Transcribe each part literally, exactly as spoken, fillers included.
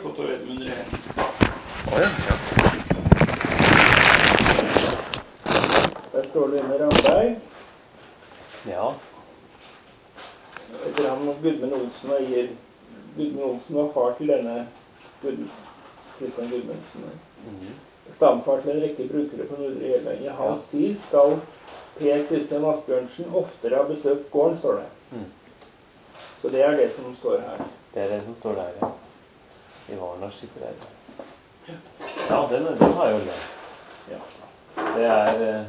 fått av Edmund Rehn. Åja, ja. Der står det under Ramberg. Ja. Etter ham og Gudmund Olsen og gir Gudmund Olsen var far til denne Gud, Kristian Gudmundsen. Mhm. Stamfar til en rekke brukere på Nordre Gjelveng. I hans tid skal Per Kristian Asbjørnsen oftere ha besøkt gården, står det. Mm. Så det er det som står her. Det er det som står der, ja. I Varnars sitter der. Ja, den, den har jeg jo lest. Ja. Det er... Eh...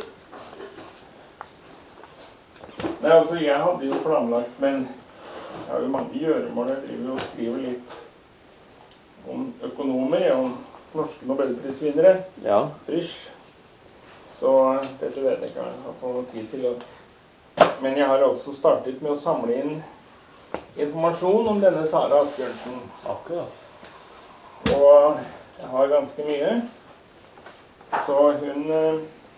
Nei, altså, jeg hadde jo planlagt, men jeg har jo mange gjøremål. Jeg driver jo og skriver litt om økonomer, om norske nobelprisvinnere. Ja. Frisch. Så dette vet jeg ikke om jeg har fått noe tid til å... Men jeg har også startet med å samle inn informasjon om denne Sara Asbjørnsen. Akkurat. Og jeg har ganske mye. Så hun... Eh,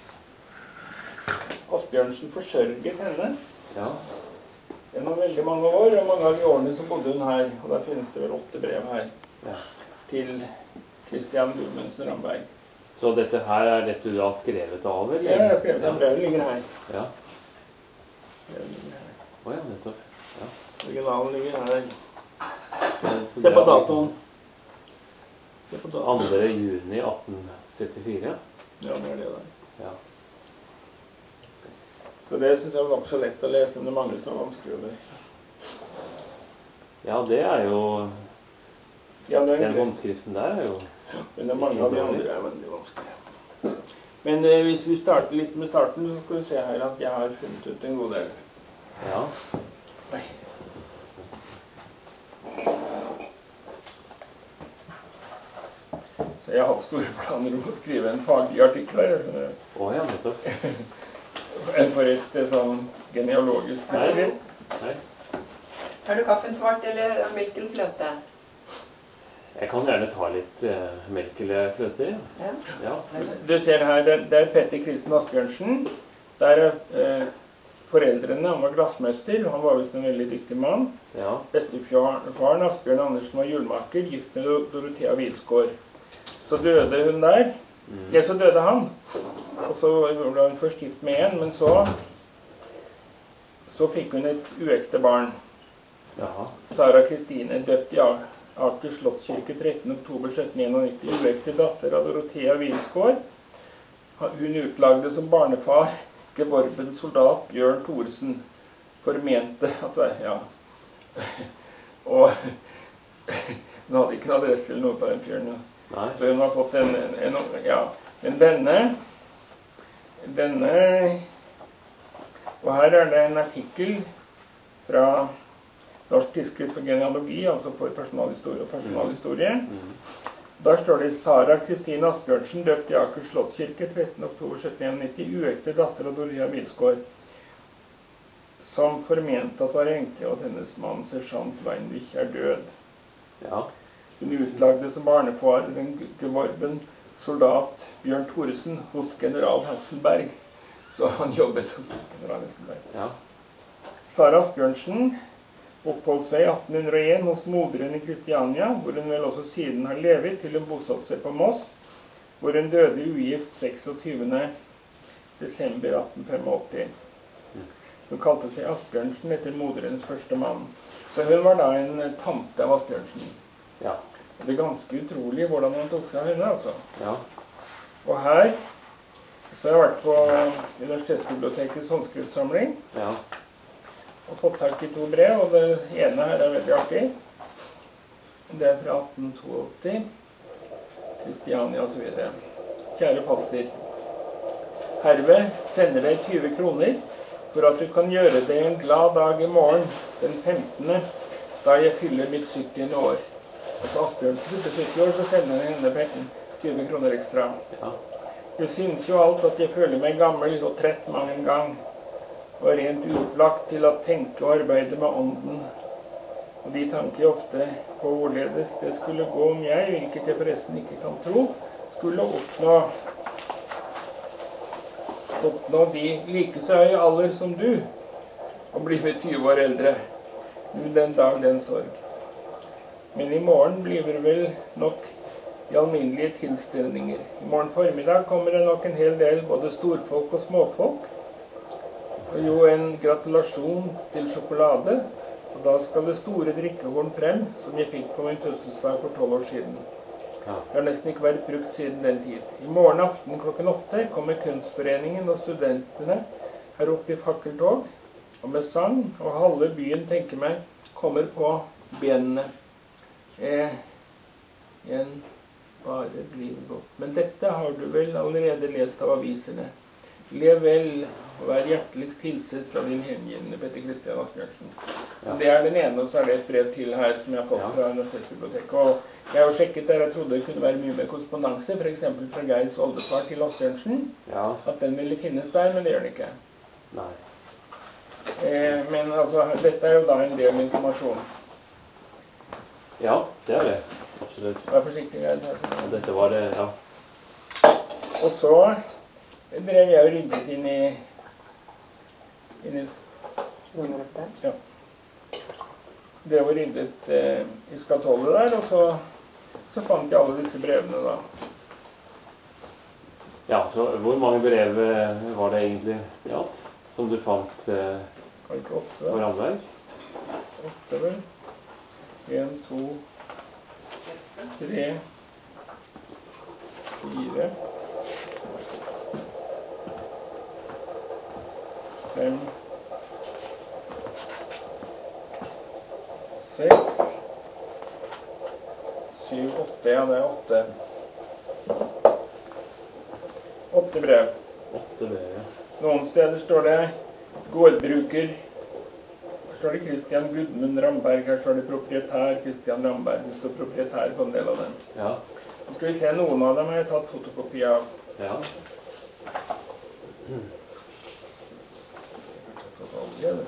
Asbjørnsen forsørget henne. Ja. Gjennom veldig mange år, og mange av de årene så bodde hun her. Og der finnes det vel åtte brev her. Ja. Til Kristian Gudmundsen Ramberg. Så dette her er dette du har skrevet av, eller? Ja, jeg har skrevet den. Brevet ligger her. Ja. Brevet ligger her. Åja, nettopp. Ja. Originalen ligger her. Det, Se på datoen. Se på datoen. andre juni atten syttifire. Ja, det er det der. Ja. Så det synes jeg var nok så lett å lese, men det mangler så vanskelig å lese. Ja, det er jo... Ja, det er den håndskriften der er jo... Men det er mange av de andre er veldig vanskelig. Men eh, hvis vi starter litt med starten, så skal vi se her at jeg har funnet ut en god del. Ja. Nei. Så jeg har store planer om å skrive en faglig artikkel her, skjønner du. Åja, nettopp. For et sånn genealogisk Nei. Nei. Har du kaffen svart eller melk eller fløte? Jeg kan gjerne ta litt eh, melk eller fløte. Ja. Ja. Du ser her, det, det er Petter Kristian Asbjørnsen. Der er eh, foreldrene, han var glassmester, han var visst en veldig dyktig mann. Ja. Bestefaren Asbjørn Andersen var hjulmaker, gift med Dorothea Wilsgård. Så døde hun der. Mm. Ja, så døde han. Og så ble hun først gift med en, men så så fikk hun et uekte barn. Jaha. Sara Kristine, døpt i Aker Slottskirke trettende oktober sytten nittien, uekte datter av Dorothea Wilsgård. Hun utlagde som barnefar gevorbens soldat Bjørn Thoresen, formente at ja. Og hun hadde ikke noe adresse eller noe på den fyren. Ja. Nei. Så hun har fått en, en, en ja. Men denne denne og her er det en artikkel fra Norsk tidsskrift for genealogi, altså for personalhistorie og personalhistorie. Mm. Der står det Sara Kristine Asbjørnsen, døpt i Aker Slottskirke trettende oktober sytten nittien, uekte datter av Dorothea Wilsgård, som formente at var enke, og at hennes mann sersjant Weinrich er død. Ja. Hun utlagde som barnefar den gevorben soldat Bjørn Thoresen hos general Hasselberg. Så han jobbet hos general Hasselberg. Ja. Sara Asbjørnsen oppholdt seg i atten hundre og en hos moderen i Kristiania, hvor hun vel også siden har levet, til hun bosatte seg på Moss, hvor hun døde ugift seksogtyvende desember atten åttifem. Hun kalte seg Asbjørnsen etter moderens første mann. Så hun var da en tante av Asbjørnsen. Ja. Det er ganske utrolig hvordan han tok seg av henne, altså. Ja. Og her så har jeg vært på Universitetsbibliotekets håndskriftsamling. Ja. Og fått tak i to brev, og det ene her er veldig artig. Det er fra atten åttito, Kristiania og så videre. Kjære faster, herved sender deg tyve kroner for at du kan gjøre deg en glad dag i morgen, den femtende, da jeg fyller mitt syttiende år. Altså Asbjørn fyller sytti år, så sender jeg henne tyve kroner ekstra. Ja. Du synes jo alt at jeg føler meg gammel og trett mange en gang, og rent uopplagt til å tenke og arbeide med ånden. Og de tanker ofte på hvorledes det skulle gå om jeg, hvilket jeg forresten ikke kan tro, skulle oppnå, oppnå de like så høye alder som du, og bli med tyve år eldre. Nu den dag, den sorg. Men i morgen blir det vel nok i alminnelige tilstelninger. I morgen formiddag kommer det nok en hel del både storfolk og småfolk. Og jo en gratulasjon til sjokolade. Og da skal det store drikkehorn frem, som jeg fikk på min fødselsdag for tolv år siden. Ja. Det har nesten ikke vært brukt siden den tid. I morgen aften klokken åtte kommer Kunstforeningen og studentene her oppe i fakkeltog. Og med sang, og halve byen, tenker meg, kommer på benene. Eh, igjen, bare blir godt. Men dette har du vel allerede lest av aviserne. Lev vel, og vær hjerteligst hilset fra din hengivende Petter Kristian Asbjørnsen. Så Ja. det er den ene, og så er det et brev til her som jeg har fått Ja. fra Universitetsbiblioteket. Og jeg har jo sjekket der, jeg trodde det kunne være mye mer korrespondanse, for eksempel fra Geirs oldefar til Asbjørnsen, Ja. at den ville finnes der, men det gjør den ikke. Nei. Eh, men altså, dette er jo da en del informasjon. Ja, det er det. Absolutt. Vær forsiktig. Jeg Og dette var det, ja. Og så drev jeg og ryddet inn i, inn i Nummer opp der. ja. Drev og ryddet eh, i skatollet der, og så, så fant jeg alle disse brevene da. Ja, så hvor mange brev eh, var det egentlig i alt som du fant eh, Var det ikke åtte? på Ramberg? Åtte vel? En, to, tre, fire, fem, seks, syv, åtte. Ja, det er åtte. Åtte brev. Åtte brev, ja. Noen steder står det gårdbruker. Her står det Christian Gudmund Ramberg. Her står det proprietær Christian Ramberg. Det står proprietær på en del av dem. Ja. Nå skal vi se, noen av dem har jeg tatt fotokopi av. Ja. Ja, det.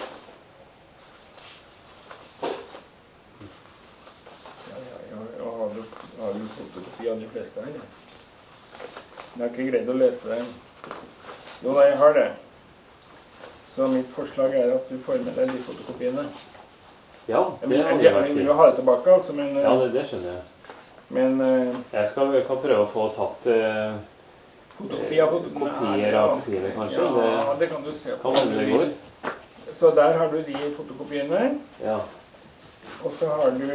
Ja, ja, ja, jeg har jo, jeg har jo fotokopi av de fleste her. Jeg har ikke greid å lese det. Jo, nei, jeg har det. Så mitt forslag er at du får med deg de fotokopiene. Ja, Jeg det vil hadde gjerne vært vil fint. jo ha det tilbake, altså, men, Ja, det, det skjønner jeg. men eh, Jeg skal, jeg kan prøve å få tatt eh, fotokopi av fotokopiene. kopier av kopiene, kanskje. Ja, Det det kan du se på. kan hende det går. Så der har du de fotokopiene. Ja. Og så har du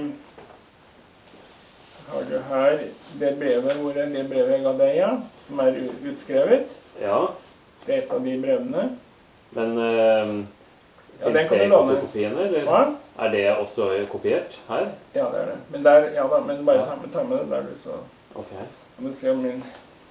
har du her det brevet hvor er det brevet jeg ga deg, ja, som er u- utskrevet. Ja. Det er et av de brevene. Men eh, Ja, den finnes kan det du låne. fotokopiene, eller Hva? er det også kopiert her? Ja, det er det. Men der, ja da, men bare ta med, ta med det der, du, så Ok. kan du se om min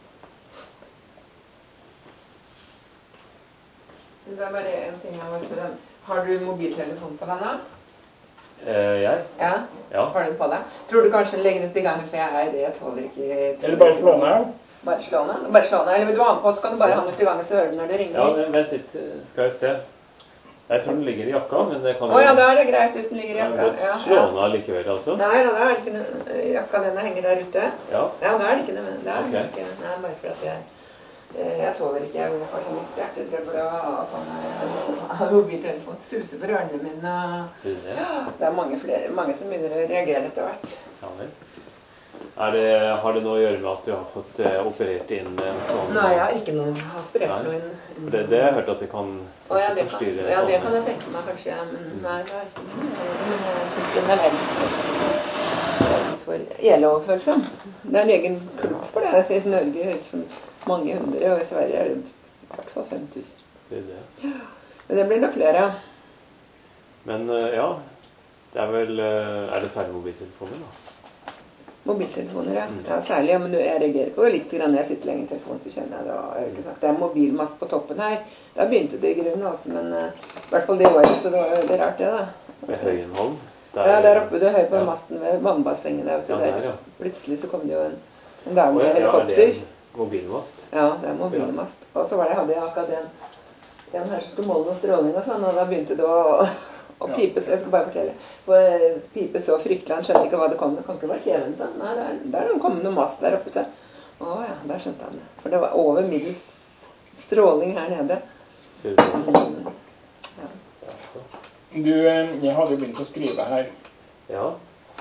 Det er bare en ting jeg må spørre om. Har du mobiltelefon på deg nå? Eh, jeg? Ja? Ja. Har du den på deg? Tror du kanskje den legger ut i gangen, for jeg er jeg tåler ikke... Eller bare slå den av. Bare slå den? Bare slå den, eller vil du ha den på, så kan du bare ha den ut i gangen, så hører du når det ringer. Ja, men vent litt. Skal jeg se. Jeg tror den ligger i jakka, men det kan Å ja, da er det greit hvis den ligger i Jeg kan jakka. godt Ja, slå ja. den av likevel, altså. Nei, da, da er det ikke noe... Jakka denne henger der ute. Ja. Ja, da er det ikke noe, men det er Ok. det ikke. Nei, bare for at jeg... eh, Jeg tåler ikke, jeg får sånn litt hjertetrøbbel og, og sånn. Jeg har mobiltelefon suser for ørene mine. Og... Sier du det? Ja, det er mange flere, mange som begynner å reagere etter hvert. Ja vel. Er det, har det noe å gjøre med at du har fått eh, operert inn en sånn Nei, jeg har ikke noe, jeg har operert Nei. noe inn. Det, det har jeg hørt at det kan Å, ja, det kan, forstyrre ja, det sånne- kan jeg tenke meg kanskje, ja, men nei, det er ikke noe. Men jeg er sikkert allergisk for, allergisk for eloverfølelse. Det er en egen klubb for det i Norge, som mange hundre, og i Sverige er det i hvert fall fem tusen. Det er det. Men det blir nok flere. Men eh, ja, det er vel eh, Er det særlig mobiltelefoner, da? Mobiltelefoner, ja. Mm. Ja, særlig, ja, men jeg reagerer på det litt grann når jeg sitter lenge i telefonen, så kjenner jeg det. Og, jeg har ikke sagt, det er mobilmast på toppen her. Da begynte det i grunnen, altså, men uh, i hvert fall det året, så det var veldig rart det, da. Med Høyenholm? Ja, der oppe, du hører på ja. masten ved vannbassenget der, vet du, Ja, der, der. ja. Plutselig så kom det jo en, en dame Å, med ja, ja, helikopter. er det en mobilmast? Ja, det er mobilmast. Og så var det, hadde jeg akkurat en, en her som skulle måle noe stråling og sånn, og da begynte det å, å pipe, så jeg skal bare fortelle. For pipe så fryktelig, han skjønte ikke hva det kom, det kan ikke være kjeven, sånn. Nei, det er, der er det kommet noe mast der oppe, så. Å ja, der skjønte han det. For det var over middels stråling her nede. Sier du det? Mm. Ja. Altså. Du, eh, jeg hadde jo begynt å skrive her. Ja.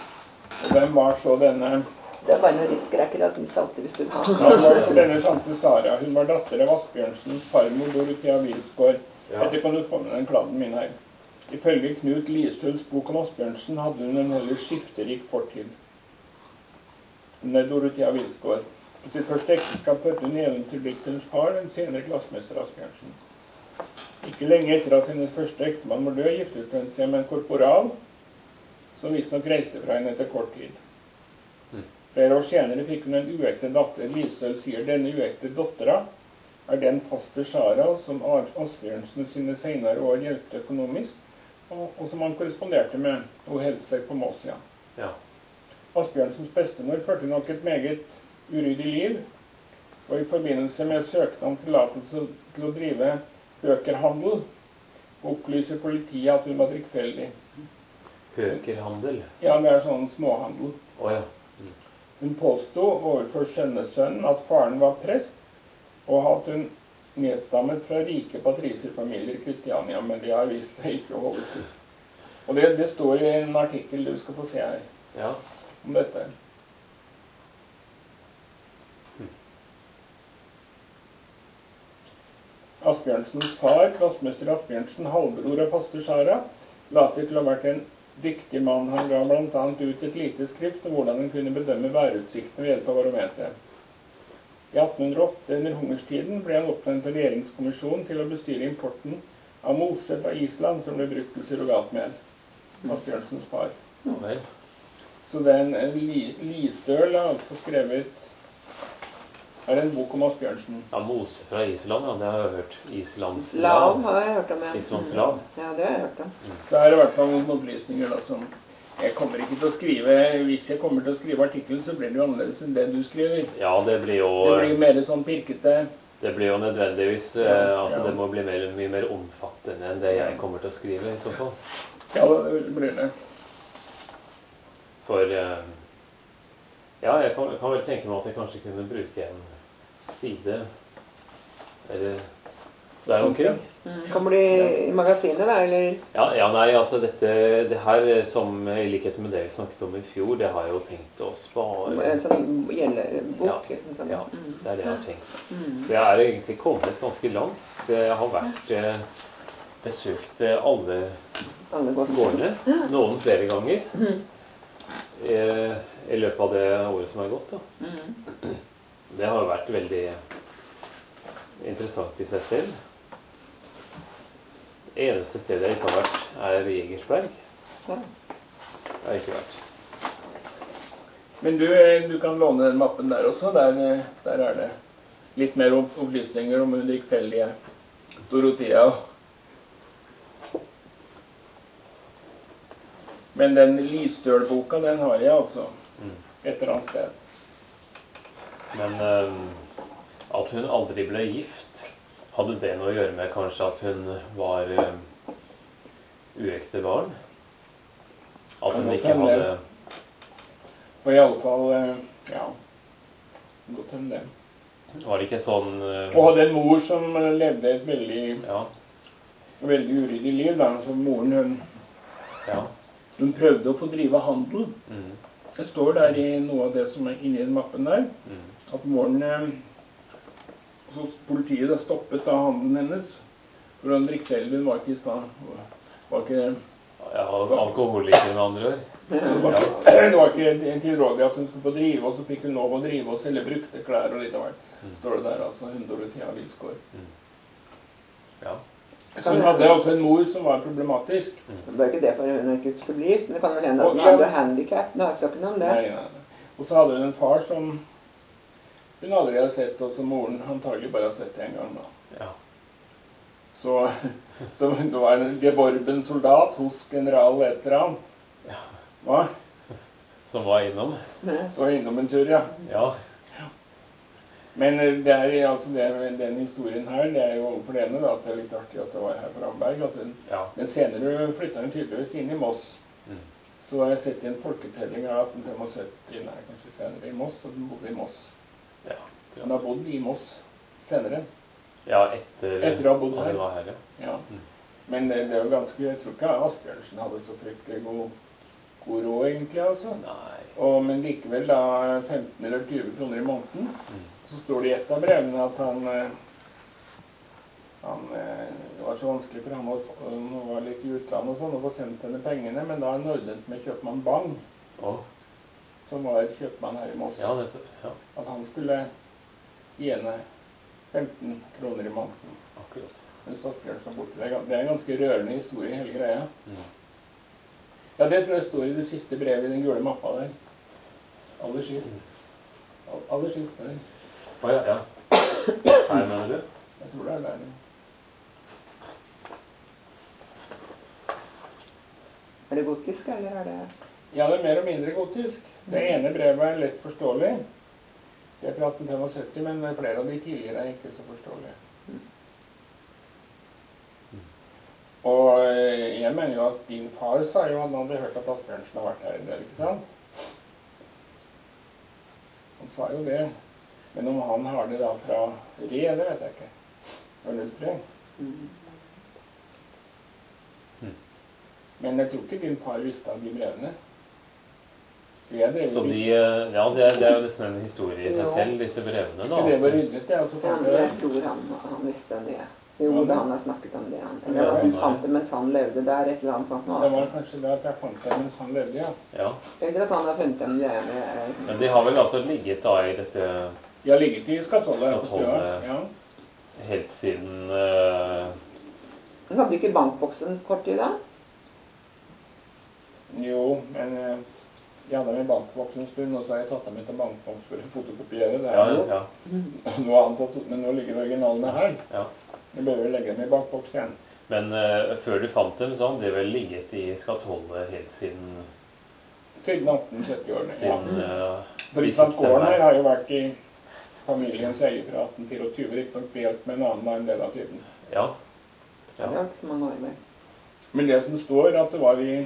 Og hvem var så denne? Det er bare noen rittskrekker som alltid hvis du har. Ja, det var denne tante Sara. Hun var datter av Asbjørnsens farmor Dorothea Wilsgård. Ja. Dette kan du få med den kladden min her. Ifølge Knut Listøls bok om Asbjørnsen hadde hun en heller skifterik fortid. Hun er Dorothea Wilsgård. I sitt første ekteskap fødte hun eventyrdikterens far, den senere glassmester Asbjørnsen. Ikke lenge etter at hennes første ektemann var død, giftet hun seg med en korporal, som visstnok reiste fra henne etter kort tid. Flere år senere fikk hun en uekte datter. Listøl sier denne uekte dottera er den faster Sara som Asbjørnsen sine senere år hjelpte økonomisk, og, og som han korresponderte med og holdt seg på Moss, ja. Ja. Asbjørnsens bestemor førte nok et meget uryddig liv, og i forbindelse med søknad om tillatelse til å drive høkerhandel, opplyser politiet at hun var drikkfeldig. Høkerhandel? Ja, det er sånn småhandel. Å oh, ja. Mm. Hun påstod overfor sønnesønnen at faren var prest, og at hun nedstammet fra rike patriserfamilier i Kristiania, men det har vist seg ikke å holde til. Og det, det står i en artikkel du skal få se her, ja, om dette. Asbjørnsens far, glassmester Asbjørnsen, halvbror av faster Sara, later til å ha vært en dyktig mann. Han ga blant annet ut et lite skrift om hvordan han kunne bedømme værutsiktene ved hjelp av barometeret. I atten hundre og åtte, under hungerstiden, ble han oppnevnt av regjeringskommisjonen til å bestyre importen av mose fra Island, som ble brukt til surrogatmel. Asbjørnsens far. Ja, vel. Så den li, Listøl har altså skrevet er en bok om Asbjørnsen. Ja, mose fra Island, ja, det har jeg hørt. Islands Lav har jeg hørt om, ja. Islands lav. Ja, det har jeg hørt om. Mm. Så er det i hvert fall noen opplysninger da, som jeg kommer ikke til å skrive. Hvis jeg kommer til å skrive artikkel, så blir det jo annerledes enn det du skriver. Ja, det blir jo... Det blir mer sånn pirkete. Det blir jo nødvendigvis, Ja, eh, altså ja. det må bli mer, mye mer omfattende enn det jeg kommer til å skrive i så fall. Ja, det blir det. For, eh, ja, jeg kan, kan vel tenke meg at jeg kanskje kunne bruke en side, eller der omkring. Mm. Kommer de i magasinet da, eller? Ja, ja, nei, altså dette, det her som i likhet med det vi snakket om i fjor, det har jeg jo tenkt å spare. En sånn gjellebok? Ja, sånn. ja, Mm. det er det jeg har tenkt. Mm. Så jeg er egentlig kommet ganske langt. Jeg har vært eh, besøkt eh, alle Alle gårdene. gårdene, noen flere ganger, Mm. eh, i løpet av det året som er gått. Da. Mm. Det har vært veldig interessant i seg selv. Det eneste stedet jeg ikke har vært, er Jegersberg. Ja. Det har jeg ikke vært. Men du, du kan låne den mappen der også. Der, der er det litt mer opplysninger om hun drikkfeldige Dorothea. Men den Listøl-boka, den har jeg altså Mm. et eller annet sted. Men eh, at hun aldri ble gift, hadde det noe å gjøre med kanskje at hun var eh, uekte barn? At hun Kan ikke godt hende. hadde... Og i alle fall, eh, ja, godt hende det. Var det ikke sånn... eh, Og hadde en mor som eh, levde et veldig, Ja, veldig uryddig liv, da. Så moren, hun, ja. hun prøvde å få drive handel. Mm, Det står der i noe av det som er inni den mappen der, mm, at moren, eh, så politiet da stoppet da handelen hennes, for hun drikkfeldig, hun var ikke i stand, var ikke, ja, alkoholiker med andre ord. det var Ja. ikke, det var ikke tilrådelig at hun skulle få drive, og så fikk hun lov å drive og selge brukte klær og litt av hvert. Mm. Står det der, altså, hun Dorothea Wilsgård. Ja. Så hun hadde også en mor som var problematisk. Det var ikke det for hun ikke skulle bli gift, men det kan vel hende at Og- hun ja. hadde handicap. Nå har jeg ikke noe om det. Nei, nei, nei. Og så hadde hun en far som hun aldri har sett, og som moren antagelig bare har sett en gang da. Ja. Så, så det var en geborben soldat hos general et eller annet. Ja. Hva? Som var innom. Nei. Så innom en tur, ja. Ja. Men eh, det er altså det, den historien her, det er jo for det ene da, at det er litt artig at det var her på Ramberg. At hun, Ja. men senere flyttet hun tydeligvis inn i Moss. Mm. Så har jeg sett i en folketelling av atten femogsytti, nei, kanskje senere i Moss, og hun bodde i Moss. Ja. Hun har bodd i Moss senere. Ja, etter, Etter å ha bodd at her. hun var her, ja. Ja. Mm. Men det, det er jo ganske, jeg tror ikke Asbjørnsen hadde så fryktelig god god råd egentlig, altså. Nei. Og, men likevel da femten eller tjue kroner i måneden. Mm. Så står det i et av brevene at han, han det var så vanskelig for ham å nå var litt i utlandet og sånn, å få sendt henne pengene, men da har han ordnet med kjøpmann Bang, Å, som var kjøpmann her i Moss, ja, nettopp. Ja, at han skulle gi henne femten kroner i måneden. akkurat. Mens Asbjørnsen var borte. Det er, det er en ganske rørende historie, hele greia. Mm. Ja, det tror jeg står i det siste brevet i den gule mappa der. Aller sist. All- Aller sist der. Å, ja, ja. Her, mener du? Jeg tror det er der. Er det gotisk, eller er det Ja, det er mer og mindre gotisk. Det ene brevet er lett forståelig. Det er fra atten femogsytti, men flere av de tidligere er ikke så forståelige. Og eh, jeg mener jo at din far sa jo at han hadde hørt at Asbjørnsen har vært her en del, ikke sant? Han sa jo det. Men om han har det da fra Re, det vet jeg ikke. Fra null tre. mm. Men jeg tror ikke din far visste av de brevene. Så jeg drev Så de, eh, ja, det er, det er jo nesten en historie i seg selv, disse brevene, da. Jeg drev og ryddet det, altså. Ja, men jeg tror han, han visste det. Jo, Ja, men- han har snakket om det. Han, eller Ja, han han- fant det mens han levde der, et eller annet sånt nå. Det var Altså. kanskje det at jeg fant det mens han levde, ja. Ja. Eller at han har funnet dem det med Men de har vel altså ligget da i dette Jeg har ligget i skatollet her på stua. Skatollet. Ja. helt siden eh, Han hadde ikke bankboksen kort tid da? Jo, men eh, jeg hadde med bankboks en stund, og så har jeg tatt dem med til bankboks for å fotokopiere. Det Ja, er jo ja, noe annet, å- men nå ligger originalene her. ja. Jeg bør vel legge dem i bankboks igjen. Men eh, før du fant dem, så hadde de vel ligget i skatollet helt siden, Siden atten sytti-årene. Ja. siden eh, For de ikke sant, fikk dem gården her her. har jo vært i familiens eie fra atten tjuefire, riktignok delt med en annen da en del av tiden. Ja. Det var ikke så mange år med. Men det som står at det var i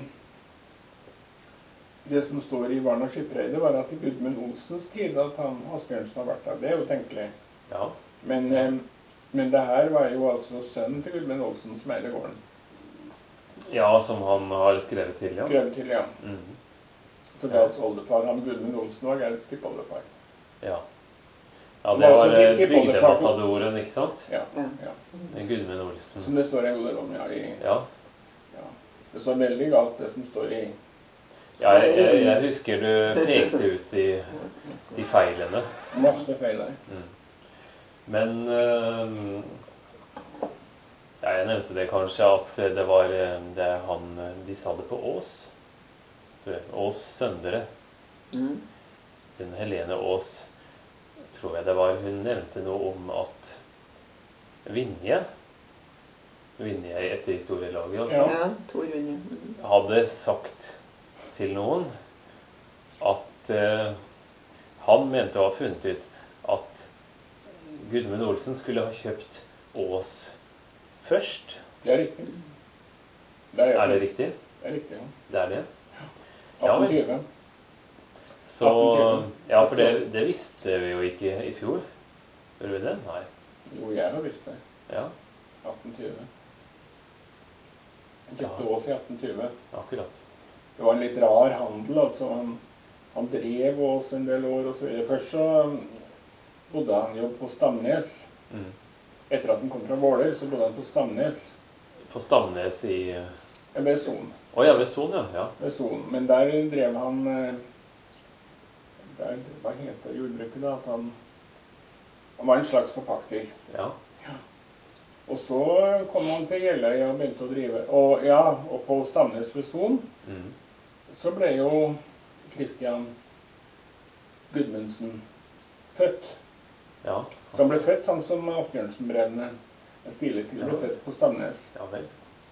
Det som står i Varna Skipreidet, var at i Gudmund Olsens tid at han Asbjørnsen har vært der. Det er jo tenkelig. Ja. Men, eh, men det her var jo altså sønnen til Gudmund Olsen som eide gården. ja, som han har skrevet til, ja. Skrevet til, ja. Mhm. Så Gauds oldefar, han Gudmund Olsen, var Gauds tippoldefar. Ja. Ja, det Det var var også eh, til- til bygdematadoren, ikke sant? Ja, Ja. ja. Gudmund Olsen. Som det står en god del om, ja. I, Ja. ja. Det står veldig galt, det som står i Ja, jeg, jeg, jeg husker du pekte ut de, de feilene. masse feil der. Mm. Men eh, ja, jeg nevnte det kanskje at det var eh, det han De sa det på Ås. tror jeg. Ås Søndre. Mm. Den Helene Ås, tror jeg det var. Hun nevnte noe om at Vinje Vinje i etterhistorielaget altså, Ja. Ja, Tor Vinje. Mm. hadde sagt til noen at eh, han mente å ha funnet ut at Gudmund Olsen skulle ha kjøpt Ås først. Det er riktig. Det er, Er det riktig? Det er riktig, ja. Det er det? Ja, vel. atten tjue. Så, ja, for det, det visste vi jo ikke i fjor. Gjorde vi det? Nei. Jo, jeg har visst det. Ja, atten tjue. Jeg kjøpte Ja. Ås i atten tjue. akkurat. Det var en litt rar handel, altså. Han, han drev Ås en del år og så videre. Først så um, bodde han jo på Stamnes. Mm. Etter at han kom fra Våler, så bodde han på Stamnes. På Stamnes i Å eh, Ved Son. ja, ved Son, ja. ja. Ved Son. Men der drev han eh, der, Hva heter jordbruket da? At han, han var en slags forpakter. Ja. Og så kom han til Jeløy og begynte å drive. Og ja, og på Stamnes ved Son Mm. så ble jo Christian Gudmundsen født. Ja. Så han ble født, han som Asbjørnsen-brevene er stilet til, ble Ja. født på Stamnes. Ja vel.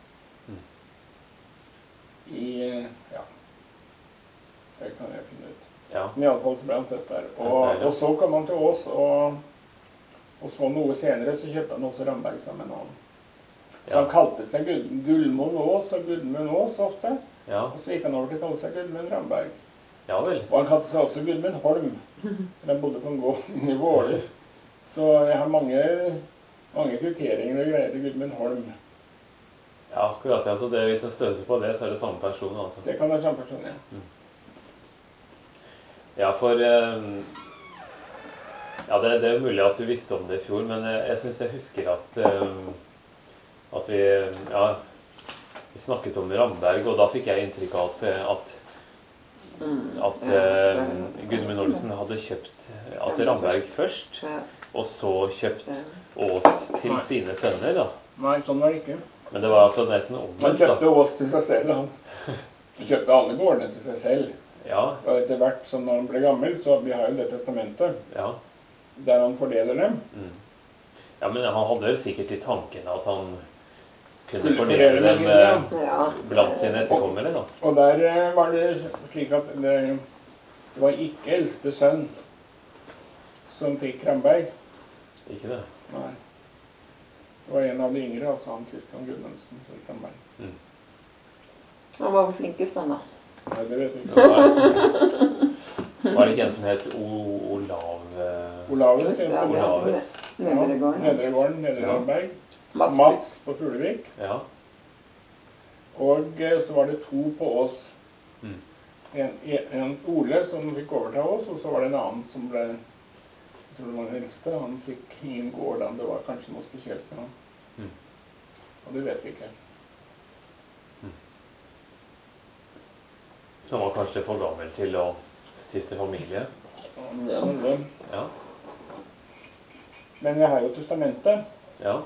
I eh, ja, det kan jeg finne ut. Ja. Men iallfall så ble han født der. Født Og, der, ja. og så kom han til Ås, og, og så noe senere så kjøpte han også Ramberg sammen med han. Så Ja. han kalte seg Gud, Gullmoen Ås og Gudmund Ås ofte. Ja. Og så gikk han over til å kalle seg Gudmund Ramberg. Ja vel. Og han kalte seg også Gudmund Holm. For han bodde på en gård i Våler. Så jeg har mange, mange kvitteringer og greier til Gudmund Holm. Ja, akkurat. Ja. Så det, hvis en støter på det, så er det samme person, altså. Det kan være samme person, ja. Mm. Ja, for eh, ja, det, det er mulig at du visste om det i fjor, men jeg, jeg synes jeg husker at eh, at vi, ja, vi snakket om Ramberg, og da fikk jeg inntrykk av at, at, at eh, Gudmund Olsen hadde kjøpt at Ramberg først, og så kjøpt Ås til sine sønner, da. Nei, sånn var det ikke. Men det var altså nesten Han omvendt, da. kjøpte Ås til seg selv, han. Han kjøpte alle gårdene til seg selv. Ja, Og etter hvert som når han ble gammel, så vi har jo det testamentet, ja. der han fordeler dem. Mm. Ja, men han hadde vel sikkert i tanken at han kunne Skulle fordele fordele dem dem, eh, Ja. blant sine etterkommere, da. Og der eh, var det slik at det, det var ikke eldste sønn som fikk Ramberg. Ikke det? Nei. Det var en av de yngre, altså han Christian Gudmundsen, som fikk Ramberg. Mm. Han var flinkest, han da. Nei, det vet jeg Det ikke. var, var det ikke en som het O Olav eh, Olavus, en Ja, som ja. Olaves? Nedregården. Nedregården, Nedre Ja. Ramberg. Mats. Mats på Fuglevik. Ja. Og eh, så var det to på Ås. Mm. En, en Ole som fikk overta Ås, og så var det en annen som ble, jeg tror det var den eldste, han fikk ingen gård, da. Det var kanskje noe spesielt med han. Mm. Og det vet vi ikke. Så han var kanskje for gammel til å stifte familie. Det er mulig. Ja. Men jeg har jo testamentet, Ja.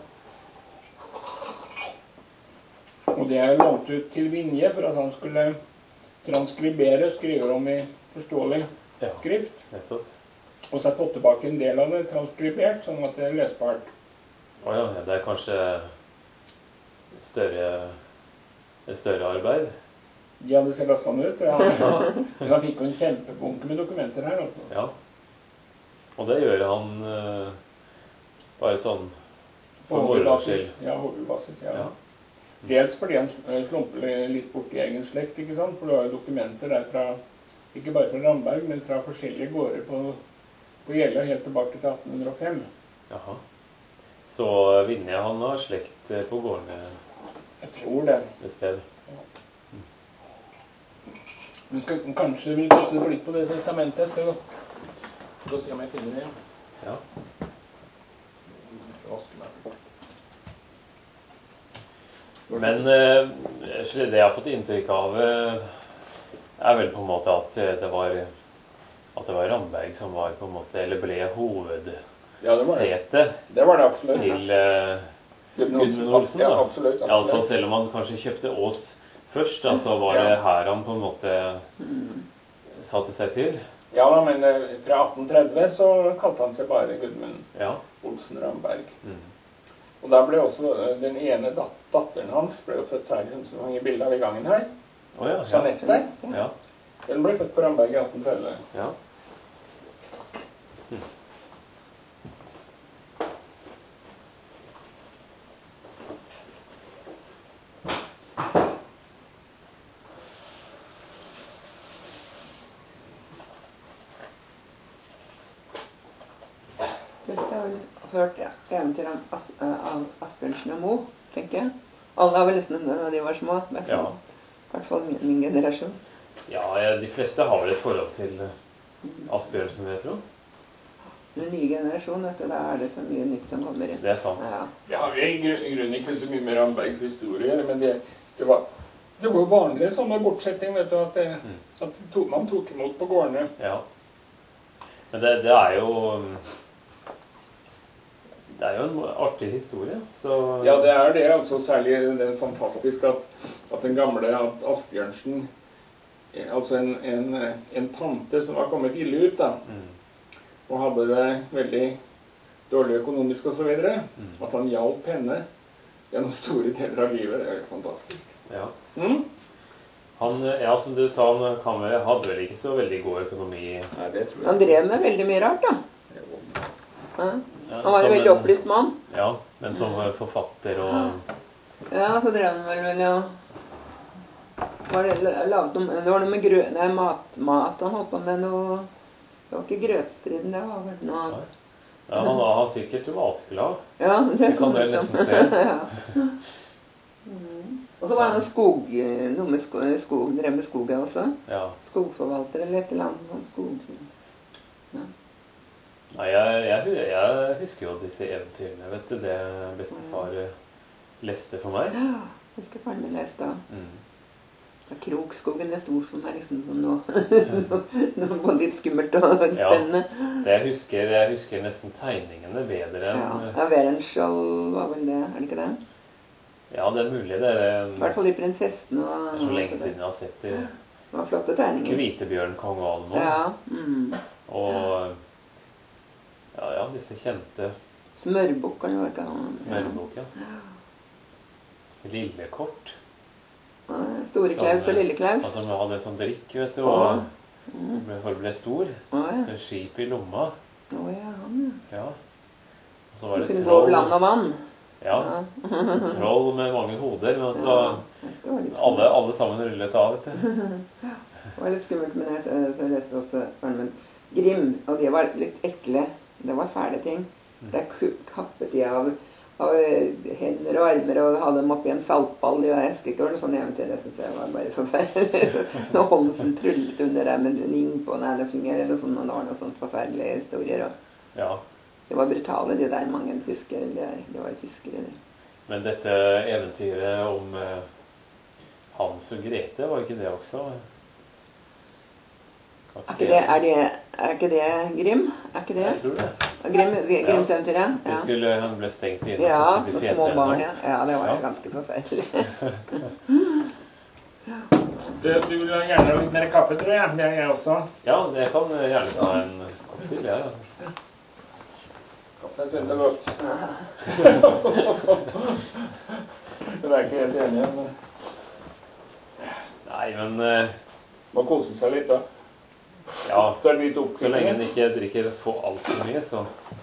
og det er lånt ut til Vinje for at han skulle transkribere, skrive om i forståelig Ja. skrift. Nettopp. Og så har jeg fått tilbake en del av det transkribert, sånn at det er lesbart. Å ja, det er kanskje større, et større arbeid. De hadde sett sånn ut. Ja. Men han fikk jo en kjempebunke med dokumenter her. Altså. Ja. Og det gjør han eh, bare sånn På for moro hobbybasis. skyld. Ja, hobbybasis, ja. Ja. Dels fordi han sl- slumper litt bort i egen slekt, ikke sant? For du har jo dokumenter der fra, ikke bare fra Ramberg, men fra forskjellige gårder på, på Gjella helt tilbake til atten hundre og fem. Jaha. Så Vinje, han har slekt eh, på gårdene Jeg tror det. et sted. Du skal kanskje vil kaste et blikk på det testamentet. Skal du se om jeg finner det? Ja. Men eh, så det jeg har fått inntrykk av, eh, er vel på en måte at eh, det var at det var Ramberg som var på en måte, eller ble hovedsetet Ja, det var det. Det var det absolutt. til eh, Gudmund Olsen. Ja, Da. absolutt. I alle fall absolutt. selv om han kanskje kjøpte Ås først, da, så var det Ja. her han på en måte satte seg til. Ja da, men eh, fra atten tretti så kalte han seg bare Gudmund Ja. Olsen Ramberg. Mm. Og da ble også eh, den ene dat datteren hans ble jo født her, hun som hang i bildet av i gangen her. Å ja. Ja. Jeanette. Ja. Den ble født på Ramberg i atten tretti. Ja. Hvis jeg har hørt ja, eventyr om As eh, av Asbjørnsen og Moe, tenker jeg. Alle har vel nesten den da de var små. I hvert fall, Ja. i hvert fall min, min generasjon. Ja, ja, de fleste har vel et forhold til eh, Asbjørnsen, vet du. Den nye generasjon, vet du, da er det så mye nytt som kommer inn. Det er sant. Ja. Jeg har jo i gru- i grunnen ikke så mye med Rambergs historie, men det, det var det var vanlig sånn med bortsetting, vet du, at, det, Mm. at to, man tok imot på gårdene. Ja. Men det, det er jo Det er jo en artig historie. Så Ja, det er det, altså særlig det er fantastisk at, at den gamle at Asbjørnsen, eh, altså en, en, en tante som var kommet ille ut da, Mm. og hadde det veldig dårlig økonomisk og så videre, Mm. at han hjalp henne gjennom store deler av livet, det er jo fantastisk. Ja. Mm? Han, ja, som du sa, han kan vel, hadde vel ikke så veldig god økonomi. Nei, det tror jeg. Han drev med veldig mye rart, da. Ja. Ja, Han var en som veldig opplyst mann. Ja, men som forfatter og Ja, så drev han vel vel, ja. Var det, laget noe, det var noe med grø... Nei, mat, mat han holdt på med noe. Det var ikke grøtstriden, det var vel noe annet. Ja, han var sikkert matglad. Ja, det Det kan så du ut som. nesten se. Ja. Mm. Og så var det skog, noe med skog, skog drev med skogen også. Ja. Skogforvalter eller et eller annet sånt skog. Ja. Nei, jeg, jeg, jeg husker jo disse eventyrene, vet du, det bestefar leste for meg. Ja, jeg husker faren min leste da. Mm. Ja, Krokskogen er stor for meg, liksom, som noe, noe både litt skummelt og spennende. Ja, det jeg husker, jeg husker nesten tegningene bedre enn... Ja, ja Werenskiold var vel det, er det ikke det? Ja, det er mulig, det er... I hvert fall i prinsessen og... Det er så lenge siden jeg har sett de... Det var flotte tegninger. Kvitebjørn, Kong Almo. Ja, mm. Og... Ja, ja, disse kjente... Smørbukk, kan det være ikke han? Smørbukk, ja. Lillekort. Ja, Store Klaus og Lille Klaus. Altså, vi hadde en sånn drikk, vet du, og mm. ble, ble stor. Å, ja. Så skip i lomma. Å, ja, han, ja. Ja. Og så Så var det kunne gå over land og vann. Ja, troll med mange hoder, men altså ja, alle, alle sammen rullet av, vet du. Det var litt skummelt, men jeg, så jeg leste også men, Grim, og de var litt ekle. Det var fæle ting. Der kappet de av, av hender og armer og hadde dem oppi en saltball. Jeg husker ikke, det var noe sånn eventyr, det synes jeg var bare forferdelig. Når Holmsen trullet under der med en ring på en ene finger, eller sånn, og det var noe sånt forferdelige historier. Og Ja. det var brutale, de der mange tyskere, de, de var tyskere. De. Men dette eventyret om eh, Hans og Grete, var ikke det også? Er ikke det, er det, er ikke det Grim? Er ikke det? Jeg tror det. Grim, Grims eventyret? Det Ja. skulle, han ble stengt inne, Ja, så skulle for bli små fetere. barn, ja. Ja, det var Ja. ganske forferdelig. Du, du vil gjerne ha litt mer kaffe, tror jeg. Det er jeg også. Ja, det kan jeg gjerne ta en kopp til, ja. ja. Kaffe er svinner godt. Du er ikke helt enig, men Nei, men eh, må kose seg litt, da. ja, Så er det litt så oppfyllende. lenge en ikke drikker for altfor mye, så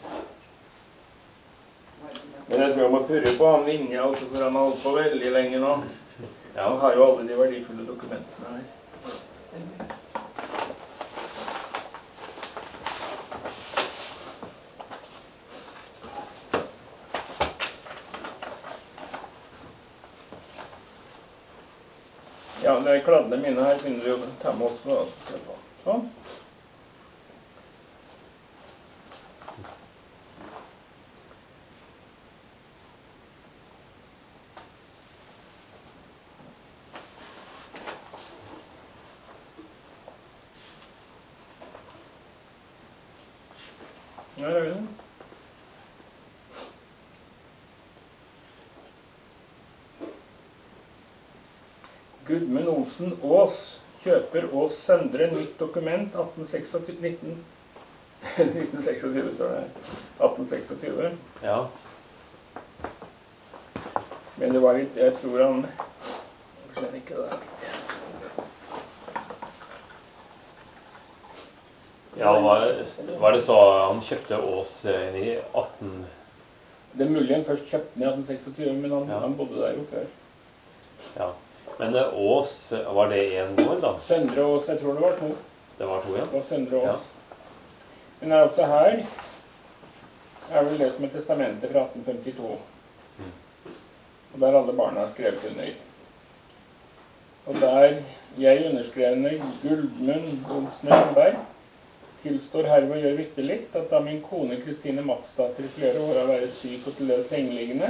Men jeg tror jeg må purre på han Vinje, altså, for han har holdt på veldig lenge nå. ja. Han har jo alle de verdifulle dokumentene her. Ja, det er kladdene mine her, begynner vi å ta med oss for å se på. Sånn. Her er vi den. Gudmund Olsen Aas kjøper Aas Søndre nytt dokument atten seksogtyve, nitten, nitten seksogtyve står det her. atten seksogtyve. ja. Men det var litt, jeg tror han jeg skjønner ikke det. Ja, var, var det så han kjøpte Ås inn i atten... Det er mulig han først kjøpte den i atten seksogtyve, men han, Ja. han bodde der jo før. Ja. Men eh, Ås, var det en gård da? Søndre Aas, jeg tror det var to. Det var to, ja. Det var Søndre Aas. Men altså her er vel det som er testamentet fra atten femtito. Mm. Og der alle barna har skrevet under. Og der jeg underskrevne Gudmund Olsen Rønberg tilstår herved å gjøre vitterligt at da min kone Kristine Matsdatter i flere år har vært syk og til det sengeliggende,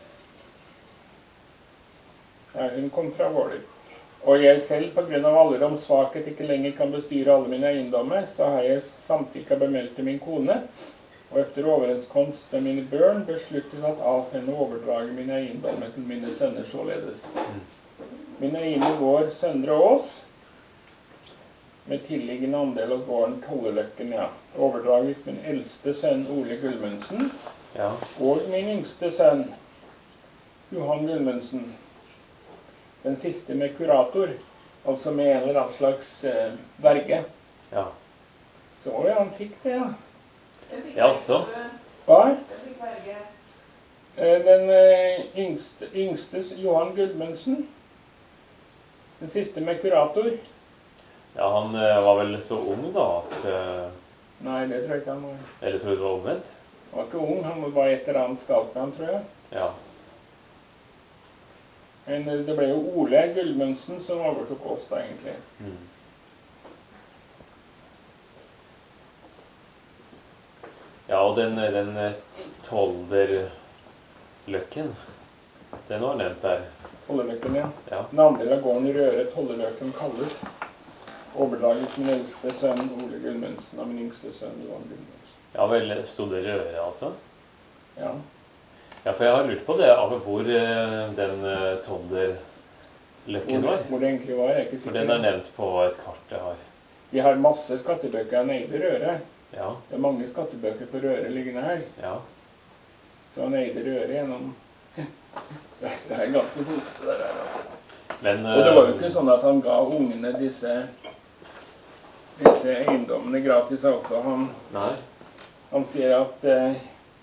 ja, hun kom fra Våler. Og jeg selv på grunn av alderdoms svakhet ikke lenger kan bestyre alle mine eiendommer, så har jeg samtykket bemeldt til min kone, og efter overenskomst med mine børn besluttet at av henne overdrage mine eiendommer til mine sønner således. Min ene gård Søndre Ås, med tilliggende andel av gården Tolleløkken, ja. Overdrages min eldste sønn Ole Gullmundsen, Ja. og min yngste sønn Johan Gullmundsen. Den siste med kurator, altså med en eller annen slags eh, verge. Ja. Så ja, han fikk det, ja. Ja, så. Hva? Eh, den eh, yngste, yngste Johan Gullmundsen. Den siste med kurator. Ja, han eh, var vel så ung da at eh, Nei, det tror jeg ikke han var. Eller tror du det var omvendt? Han var ikke ung, han var et eller annet skalt med han, tror jeg. Ja. Men det ble jo Ole Gullmundsen som overtok oss da, egentlig. Mm. Ja, og den, den Tolderløkken, den var nevnt der. Tollerløkken, ja. Ja. Den andre av gården Røre, Tollerløkken kalles. Overdraget min eldste sønn Ole Gullmundsen og min yngste sønn Johan Gullmundsen. Ja vel, stod det Røre altså? Ja. Ja, for jeg har lurt på det, av hvor eh, den eh, Tolderløkken Hvor, var. hvor det egentlig var, jeg er ikke For sikker. den er nevnt på et kart jeg har. Vi har masse skattebøker av Neide Røre. Ja, Det er mange skattebøker på Røre liggende her. ja. Så Neide Røre gjennom... Det er ganske fotete det der, altså. Men, Og det var jo eh, ikke sånn at han ga ungene disse, disse eiendommene gratis, altså. Han, Nei. han sier at eh,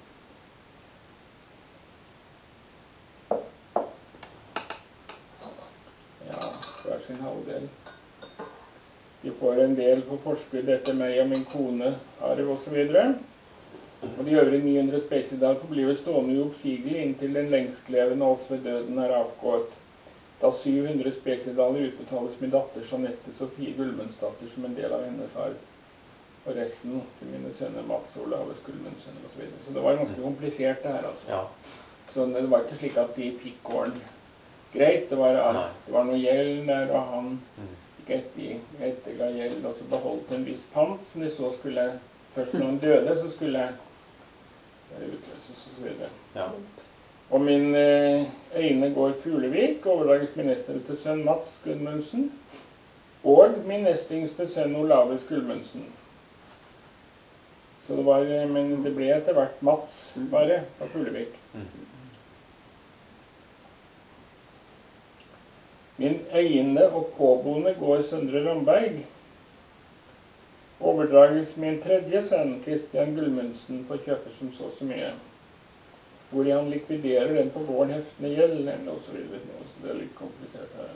ja, hver sin halvdel. De får en del på forskudd etter meg og min kone, arv og så videre. Og de øvrige ni hundre spesidaler forblir stående uoppsigelig inntil den lengstlevende oss ved døden er avgått. Da syv hundre spesidaler utbetales min datter Jeanette Sofie Gullmundsdatter som en del av hennes arv. Og resten til mine sønner Mats og Olaves Gullmundssønner og så videre. Så det var ganske komplisert det her, altså. Ja. Så det var ikke slik at de fikk gården greit. Det var, Nei. det var noe gjeld der, og han Mm. fikk etter, etterga gjeld, og så beholdt en viss pant, som de så skulle, først når han døde, så skulle utløses og så videre. Ja. Og min eh, øyne går Fuglevik, overdrages min nest eldste sønn Mats Gullmundsen, og min nest yngste sønn Olaves Gullmundsen. Så det var, eh, men det ble etter hvert Mats bare av Fuglevik. Mm. Min øyne og påboende går Søndre Ramberg. Overdrages min tredje sønn, Kristian Gullmundsen, på kjøper som så så mye. Hvor han likviderer den på gården heftende gjeld, nemlig og så videre. Så det er litt komplisert her.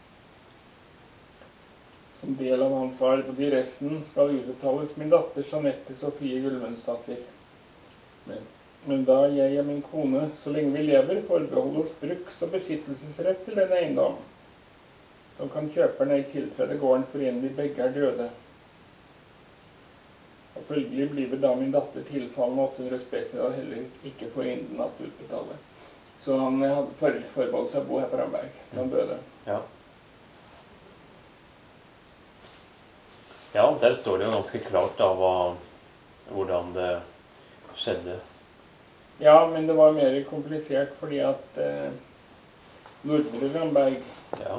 Som del av hans arv, og de resten skal utbetales min datter Jeanette Sofie Gullmundsdatter. Men, men da jeg og min kone, så lenge vi lever, forbeholder oss bruks- og besittelsesrett til den eiendom, så kan kjøperne ei tiltrede gården for en vi begge er døde. Og følgelig blir da min datter tilfallende åtte hundre spesier heller ikke for inden at utbetale. Så han hadde for, forbeholdt seg å bo her på Ramberg til han døde. Ja. Ja, der står det jo ganske klart da hva, hvordan det skjedde. Ja, men det var mer komplisert fordi at eh, Nordre Ramberg Ja,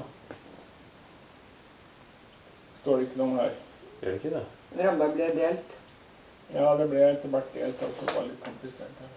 står det ikke noe om her. gjør det ikke det? Ramberg ble delt. Ja, det ble etter hvert delt, altså det var litt komplisert her.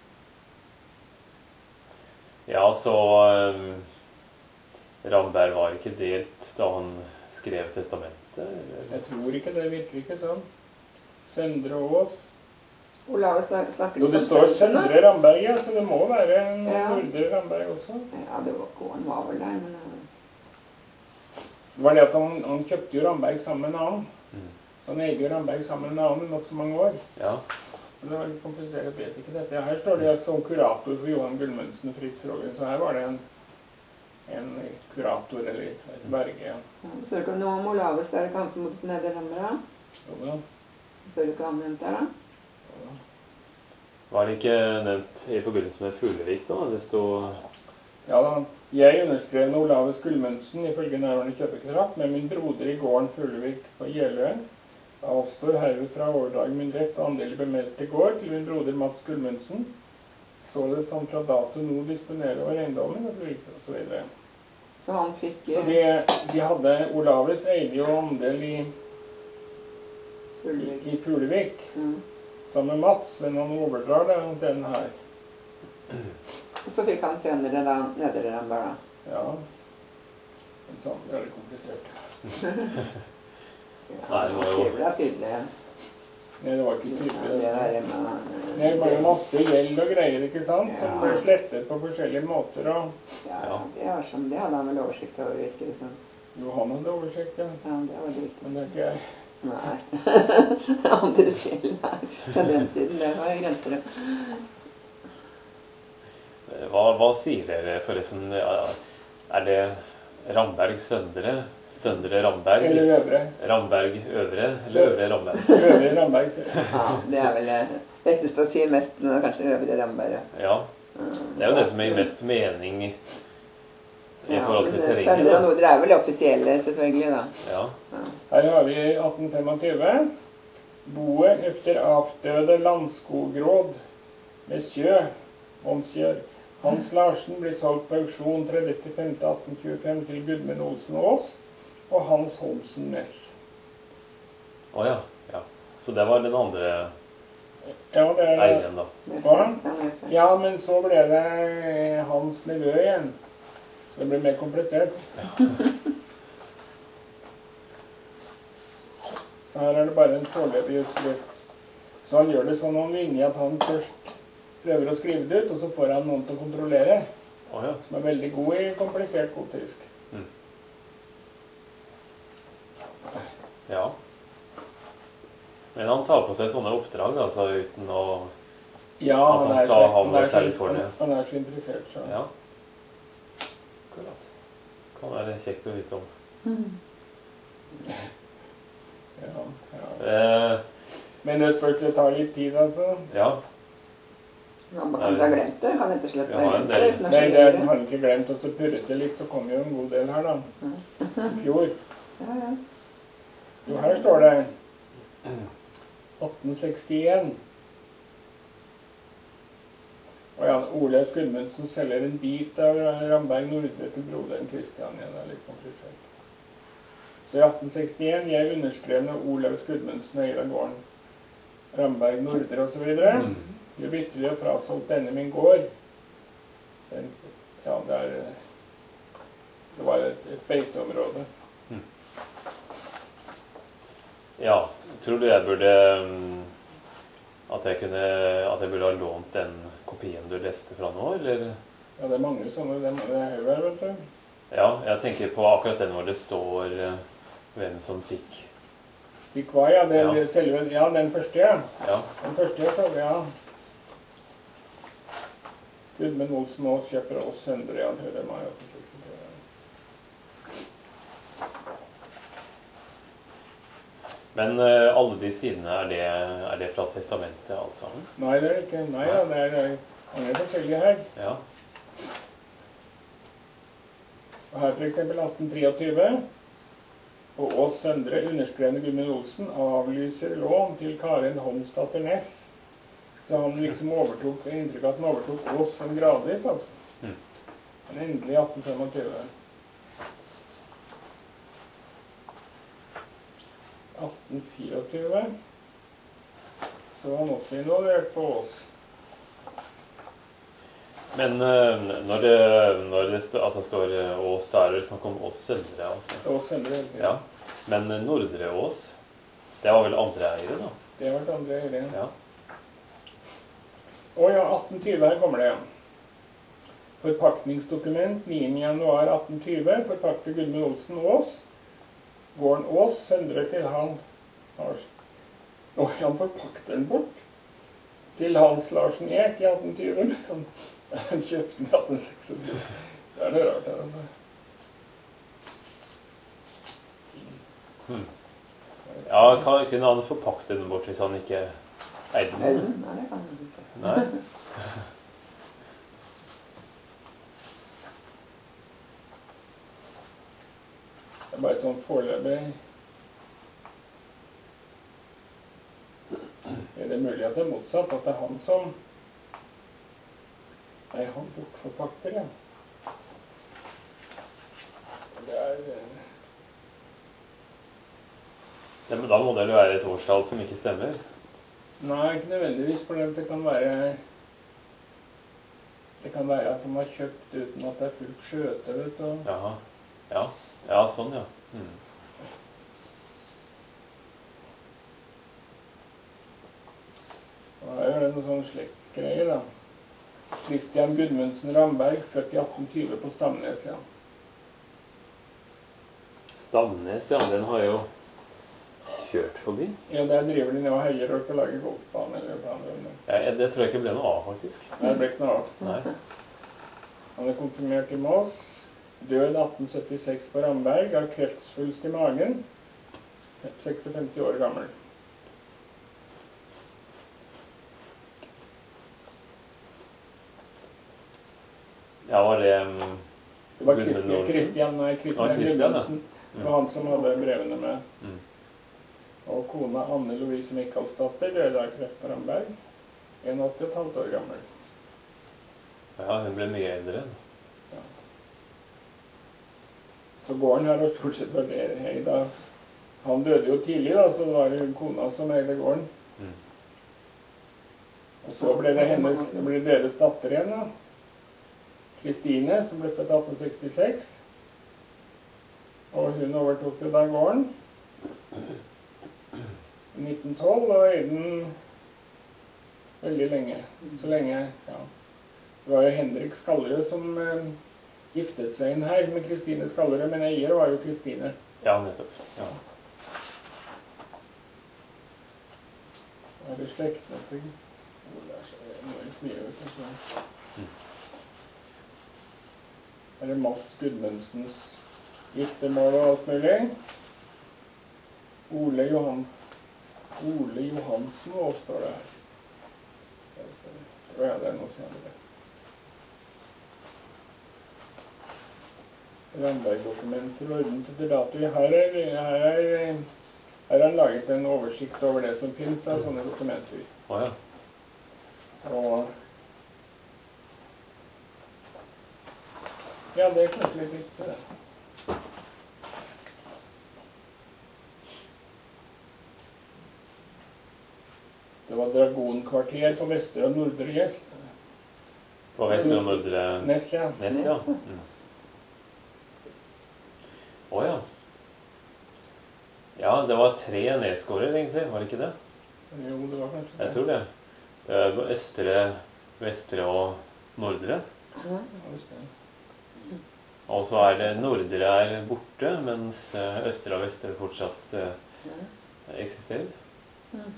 Ja, så um, Ramberg var ikke delt da han skrev testamentet? Eller? Jeg tror ikke det virker ikke sånn. Søndre Ås. Olav snak- snakker Jo, litt det om står sønnen, da. Søndre Ramberg, ja, så det må være en Ja. Nordre Ramberg også. Ja, det var gården var vel der, men uh, Det var det at han, han kjøpte jo Ramberg sammen med en annen. Mm. Så han eide jo Ramberg sammen med en annen i nok så mange år. Ja, Og det var litt komplisert, jeg vet ikke dette. Her står det altså som kurator for Johan Gullmundsen og Fritz Rogen, så her var det en, en kurator eller et berge. Ja. ja, så er det ikke noe om Olaves der, kanskje mot Nederhammer, da? Jo da. Så er det ikke han nevnt der, da? Jo da. var det ikke nevnt i forbindelse med Fuglevik da? Det stod... Ja da, jeg underskrev med Olaves Gullmundsen ifølge nærværende kjøpekontrakt med min broder i gården Fuglevik på Jeløen. Jeg avstår herved fra å overdrage min rett og andel i bemeldte gård til min broder Mats Gullmundsen. Således han fra dato nå disponerer over eiendommen og så videre og så videre. Så han fikk... Så de, de hadde, Olaves eide jo andel i, i, Fuglevik. i Fuglevik Mm. sammen med Mats, men han overdrar det, den her. Og så fikk han senere da Nedre Ramberg, da. Ja, men sånn, det er litt komplisert. Ja, Nei, det var jo- det ble tydelig. Nei, det var ikke Ja, tydelig. det der med... Det var jo masse gjeld og greier, ikke sant, som Ja. ble slettet på forskjellige måter, og Ja, det, var som, det hadde han vel oversikt over, virker det som. Johan hadde oversikt, ja. Ja, det var det Men viktigste. det er ikke jeg. Nei. Andre selv, nei. På den tiden, det var grenser. Hva, hva sier dere forresten? Er det Ramberg Søndre? Søndre Ramberg? Eller Øvre. Ramberg Øvre? Eller Øvre Ramberg? Øvre Ramberg. Ja, det er vel det letteste å si mest, kanskje Øvre Ramberg. Ja. Det er jo det som gir mest mening i Ja, forhold til men terrenget. Søndre og Nordre er vel offisielle, selvfølgelig, da. Ja. Her har vi atten femogtyve. Boet efter avdøde landskogråd med sjø, Monsiør. Hans Larsen blir solgt på auksjon tredivte femte atten tjuefem til Gudmund Olsen Aas og Hans Holmsen Næss. Å ja. Ja. Så det var den andre Ja, det er eieren, da. Hva? Ja, Nesse. Ja, men så ble det hans nevø igjen. Så det ble mer komplisert. Så her er det bare en foreløpig utskrift. Så han gjør det sånn om linje at han først prøver å skrive det ut, og så får han noen til å kontrollere. Å ja. Som er veldig god i komplisert godtysk. Ja. Men han tar på seg sånne oppdrag, altså uten å Ja, At han er skal så- ha noe han er så- særlig for det. Han er så interessert, så. Ja. Akkurat. Kan være kjekt å vite om. Ja, ja. Eh, Men det spørs, det tar litt tid, altså. ja. Han kanskje har glemt det? Kan rett og slett Ja, har en glemt del. det, hvis han er Nei, så det ivrig. har han ikke glemt, og så purret det litt, så kom jo en god del her, da. I fjor. Ja, ja. Jo, her står det atten sekstien. Og ja, Olaug Gudmundsen selger en bit av Ramberg Nordre til broderen Kristian. Ja, det er litt komplisert. Så i atten sekstien jeg underskrevne Olaug Gudmundsen eier av gården Ramberg Nordre og så videre. Jeg vitterlig har frasolgt denne min gård. Den, ja, det er det var et, et beiteområde. Ja. Tror du jeg burde mm, at jeg kunne At jeg burde ha lånt den kopien du leste fra nå, eller? Ja, det er mange sånne. Det er mange haug her, vet du. Ja, jeg tenker på akkurat den hvor det står eh, hvem som fikk. Fikk hva, ja, det, Ja. Selve, ja, den første, ja. Ja. Den første jeg sa, ja. Gudmund Olsen Aas kjøper oss Søndre, ja, det er meg. Men eh, alle de sidene, er det, er det fra testamentet alt sammen? Nei, det er det ikke. Nei, ja, det er det er mange forskjellige her. Ja. Og her for eksempel atten treogtyve. Og Aas Søndre, underskrevne Gudmund Olsen, avlyser lån til Karen Holmsdatter Næss. Så han liksom overtok, inntrykk av at han overtok Aas som gradvis, altså. Mm. Men endelig atten femogtyve. atten fireogtyve. Så var han også involvert på Aas. Men eh, når det, når det stå, altså står eh, Ås, da er det snakk om Ås Søndre, altså. Aas Søndre. Ja. Men eh, Nordre Ås, det var vel andre eiere, da? Det har vært andre eiere. Ja. Å ja, atten tjue, her kommer det igjen. Forpaktningsdokument niende januar atten tjue, forpakter Gudmund Olsen Aas. Gården Aas, Søndre til han Lars. Nå er han forpakter den bort. Til Hans Larsen Ek i atten tjue, men han, han kjøpte den i atten seksogtyve. Det er noe rart her, altså. Hmm. Ja, kan, kunne han forpakte den bort hvis han ikke eide den? Øyden? Nei, det kan han ikke. Nei. Det er bare sånn foreløpig. Er det mulig at det er motsatt, at det er han som Nei, han bortforpakter, ja. Det er Det, men da må det jo være et årstall som ikke stemmer. Nei, ikke nødvendigvis, for det kan være Det kan være at de har kjøpt uten at det er fullt skjøte, vet du. Jaha. Ja. Ja, sånn, ja. Hmm. Og her er det noen sånne slektsgreier, da. Christian Gudmundsen Ramberg, født i atten tjue på Stamnes, ja. Stamnes, ja, den har jo kjørt forbi. Ja, der driver de nå og heier og skal lage golfbane eller planer. Ja, det tror jeg ikke ble noe av, faktisk. Nei, det ble ikke noe av. Nei. Han er konfirmert i Mås. Død atten syttiseks på Ramberg av kreftsvulst i magen. sekstifem år gammel. Ja, var det um, Det var Gudmund Christian, Olsen? Christian, nei, Ja, Christian Christian, ja. Gudmundsen. Det var han som hadde brevene med. Mm. Og kona Anne Louise Michaelsdatter døde av kreft på Ramberg. åttiåtte og et halvt år gammel. Ja, hun ble mye eldre. Så gården her har stort sett vært eid av. Han døde jo tidlig, da, så det var jo kona som eide gården. Mm. Og så ble det hennes, det ble deres datter igjen, da. Kristine, som ble født atten sekstiseks. Og hun overtok jo da gården i nitten tolv, og eide den veldig lenge. Så lenge, ja. Det var jo Henrik Skallerød som eh, giftet seg inn her med Kristine Skallerød, men eier var jo Kristine. Ja, nettopp. Ja. Er det slektmessig? Oh, det er så enormt mye, vet du. Så. Mm. Er det Mats Gudmundsens giftermål og alt mulig? Ole Johan Ole Johansen, hva står det her? Å ja, det er noe senere. Ramberg-dokumenter ordnet etter dato. Her er, her er, her er han laget en oversikt over det som finnes av sånne dokumenter. Å ja. Og ja, det er kanskje litt viktig, det. Det var dragonkvarter på Vestre og Nordre Gjest. På Vestre og Nordre Ness, ja. Ness, ja. Mm. Å ja. Ja, det var tre nedskårer egentlig, var det ikke det? Jo, det var kanskje det. Jeg tror det. Det var Østre, Vestre og Nordre. Ja, just det. Og så er det Nordre er borte, mens eh, Østre og Vestre fortsatt eh, eksisterer. Mm.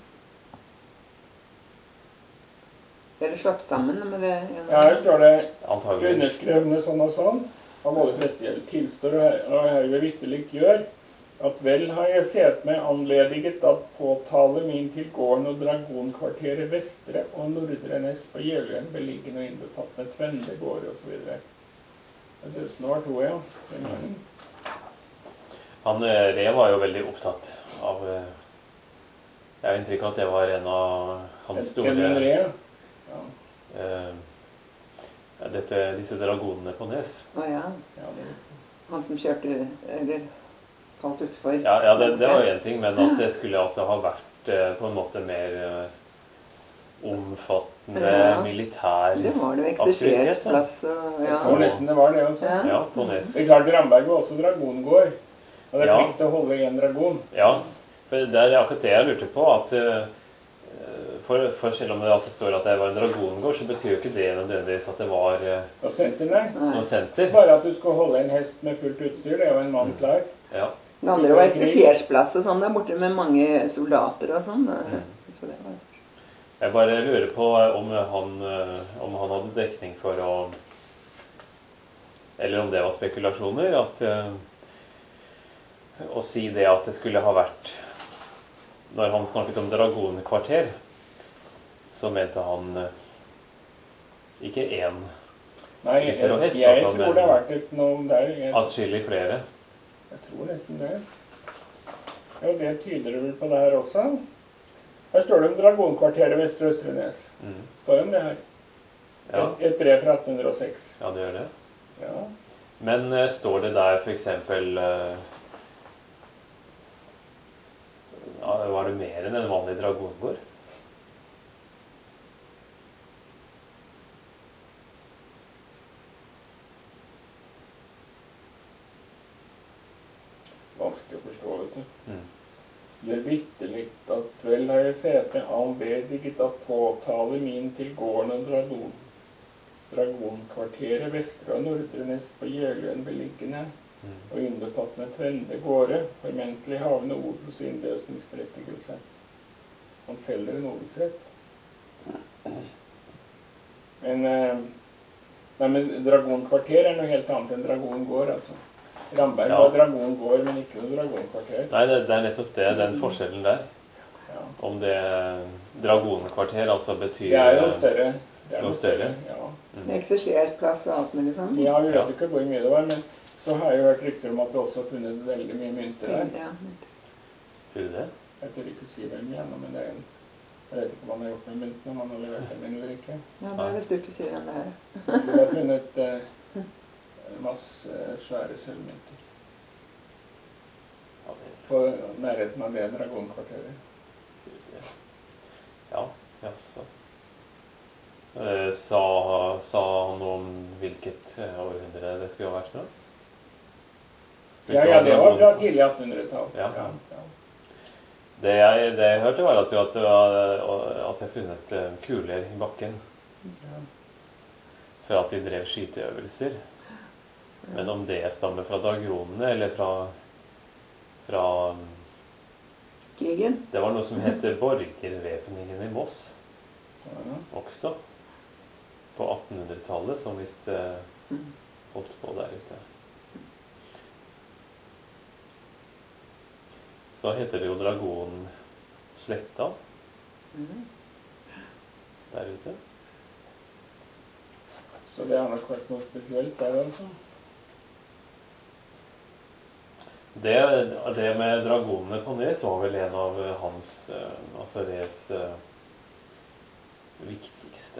Er det slått sammen med det? Ja, her står det Antagelig. underskrevne sånn og sånn, av både prestegjeld tilstår og her- og herved vitterlig gjør, at vel har jeg sett meg anlediget at påtale min til gården og dragonkvarteret Vestre og Nordre Ness på Gjølen beliggende og innbefattende Tvende gård og så videre. Jeg synes nå var to, ja. Den gangen. Han eh, Re var jo veldig opptatt av eh, Jeg har inntrykk av at det var en av hans store Edmund Re, ja. eh, ja, dette, disse dragonene på Nes. Å ja. Ja, det, Han som kjørte, eller falt utfor. Ja, ja det, det var jo en ting, men at det skulle altså ha vært eh, på en måte mer eh, omfattende Ja. militær Det var det jo aktivitet, da. ekserseringsplass og jeg ja. tror nesten det var det også. Ja. Ja, på Nes. Det er klart Ramberg var også dragongård, og det er Ja. plikt til å holde en dragon. Ja, for det er akkurat det jeg lurte på, at eh, for, for selv om det altså står at det var en dragongård, så betyr jo ikke det nødvendigvis at det var eh, Og senterne, Nei. noe senter. bare at du skal holde en hest med fullt utstyr, det er jo en mann klar. Ja. Det andre var eksersersplass og sånn der borte med mange soldater og sånn. Så det var Jeg bare lurer på om han, eh, om han hadde dekning for å Eller om det var spekulasjoner, at eh, å si det at det skulle ha vært Når han snakket om dragonkvarter, så mente han eh, ikke én, Nei, jeg, Rytter og hest, jeg altså, tror men- det har vært et noe der. Jeg, atskillig flere. jeg tror nesten det. Ja, det tyder det vel på det her også. Her står det om dragonkvarteret Vestre Østrenes. Mm. Står det om det her. Ja, Et, et brev fra atten hundre og seks. ja, det gjør det. Ja. Men eh, står det der for eksempel eh, ja, var det mer enn en vanlig dragongård? Vanskelig å forstå, vet du. Mm. Det er vitterlig at vel har jeg sett meg anbediget at påtale min til gården og dragon. Dragonkvarteret Vestre og Nordre Ness på Gjøløen beliggende, Mm. og innbefattende Tvende gårde, formentlig havende odels- og innløsningsberettigelse. Han selger en odelsrett. Men eh, Nei, men Dragonkvarter er noe helt annet enn Dragongård, altså. Ramberg Ja. var Dragongård, men ikke noe Dragonkvarter. Nei, det, det er nettopp det, den forskjellen der. Ja. Om det Dragonkvarter altså betyr Det er jo større. Det er noe noe større. Ja. Mm. Eksersjersplass og alt mulig sånn. Ja, vi vet Ja. ikke hvor mye det var, men så har jeg jo hørt rykter om at det også har funnet veldig mye mynter der. Ja. Sier du det? Jeg tør ikke si hvem igjen, men det er en... Jeg vet ikke hva man har gjort med myntene, om man har levert dem inn eller ikke. Ja, det er hvis du ikke sier hvem det er. Vi har funnet eh, masse eh, svære sølvmynter Ja, det på nærheten av det Dragonkvarteret. sier du det. Ja, jaså. Eh, sa, sa han noe om hvilket eh, århundre det skulle ha vært fra? Hvis Ja, det ja, var det var Dragon- fra tidlig attenhundretall. Ja. Ja, ja. Det jeg, det jeg hørte var at, jo at, det var, at jeg funnet eh, kuler i bakken Ja. for at de drev skyteøvelser. Men om det stammer fra dagronene eller fra, fra Krigen. Det var noe som heter borgervæpningen i Moss Ja. også. På attenhundretallet, som visst eh, Mm. holdt på der ute. Så heter det jo Dragonsletta Mhm. der ute. Så det har nok vært noe spesielt der, altså. Det, det med dragonene på Nes var vel en av hans, eh, altså Res eh, viktigste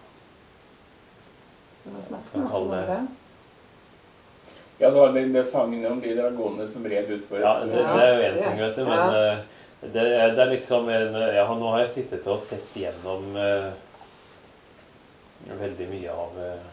Det var snakk Skal vi om kalle det- det. Ja, det var det, det sagnet om de dragonene som red ut på Ja, det, det er jo en Ja, ting, vet du, ja. men eh, det, er- det er liksom en ja, Nå har jeg sittet og sett gjennom eh, veldig mye av eh,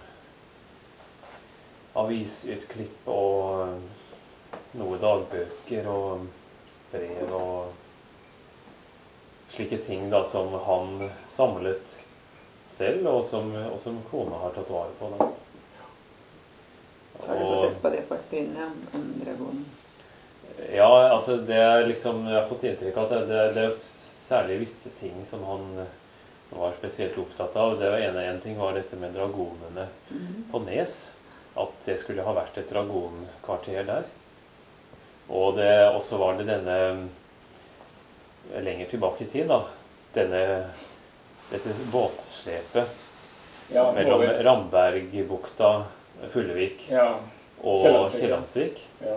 avisutklipp og eh, noe dagbøker og brev og slike ting da som han samlet selv, og som, og som kona har tatt vare på. Da. Har du fått sett på det fortpinnet om, om dragonen? Ja, altså det er liksom, jeg har fått inntrykk av at det, det er jo særlig visse ting som han var spesielt opptatt av. Det var ene en ting var dette med dragonene Mhm. på Nes, at det skulle ha vært et dragonkvarter der. Og det også var det denne, lenger tilbake i tid da, denne, dette båtslepet Ja, mellom over. Rambergbukta, Fullevik Ja, og Kiellandsvik, ja. Kiellandsvik. ja.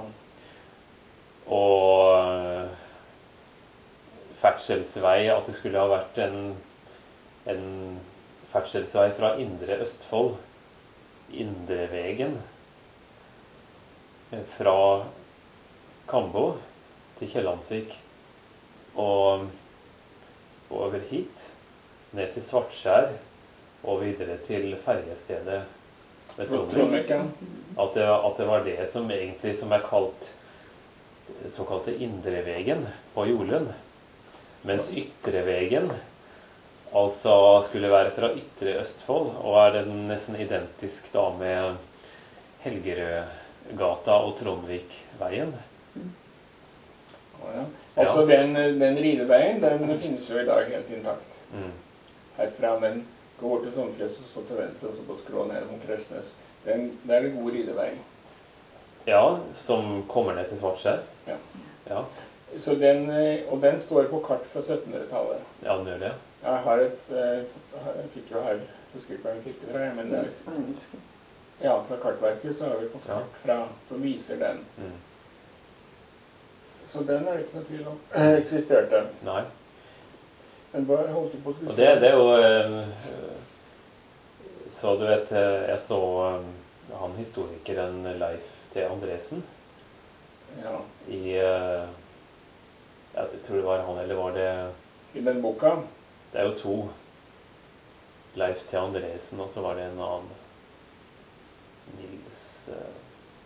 Og eh, ferdselsvei, at det skulle ha vært en, en ferdselsvei fra Indre Østfold, Indrevegen, eh, fra Kambo til Kiellandsvik og over hit, ned til Svartskjær og videre til ferjestedet ved Trondheim. Trondheim, ja. At det, at det var det som egentlig som er kalt såkalte Indrevegen på Jolund. Mens Ytrevegen altså skulle være fra Ytre Østfold, og er den nesten identisk da med Helgerødgata og Trondvikveien. Å, ja. Altså den, den rideveien, den finnes jo i dag helt intakt. Mm. Herfra, men gå bort til Somfres og så til venstre, og så på skrå ned mot Krøsnes. Den, det er det god ridevei. Ja, som kommer ned til Svartskjær. Ja. Ja, Så den, eh, og den står på kart fra syttenhundretallet. ja den gjør det. Jeg har et, eh, jeg fikk jo her, jeg husker ikke hva jeg fikk det fra, men det er, Engelsk. ja, fra kartverket så har vi fått Ja. kart fra, som viser den. Mm. Så den er det ikke noe tvil om. Eh, eksisterte. Nei. Men hva holdt du på å skulle Og det, det er jo eh, Så du vet, eh, jeg så eh, han historikeren Leif T. Andresen Ja, i eh, jeg tror det var han, eller var det i den boka. Det er jo to. Leif T. Andresen, og så var det en annen. Nils eh,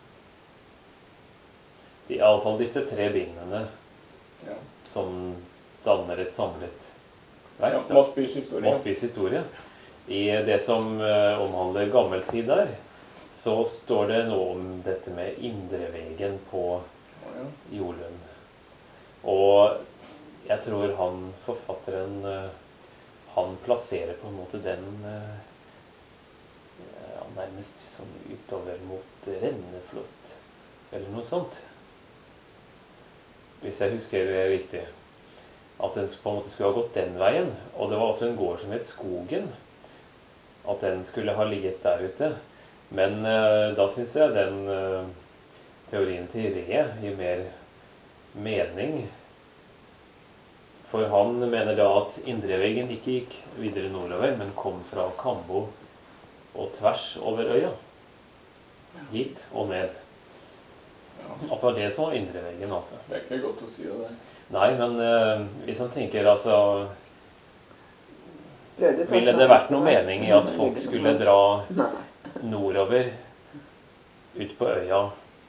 I alle fall disse tre bindene Ja. som danner et samlet verk. Ja, da. Mossbys historie. Mossbys historie. I det som eh, omhandler gammeltid der, så står det noe om dette med Indrevegen på Ja. Jolund. Og jeg tror han, forfatteren, eh, han plasserer på en måte den eh, Han nærmest sånn utover mot Renneflot, eller noe sånt. Hvis jeg husker riktig. At den på en måte skulle ha gått den veien. Og det var også en gård som het Skogen. At den skulle ha ligget der ute. Men uh, da synes jeg den uh, teorien til Re gir mer mening. For han mener da at indreveggen ikke gikk videre nordover, men kom fra Kambo og tvers over øya. Hit og ned. At det var det som var indreveggen, altså. Det er ikke godt å si det. Nei, men uh, hvis han tenker, altså ville det vært noe mening i at folk skulle dra nordover, ut på øya,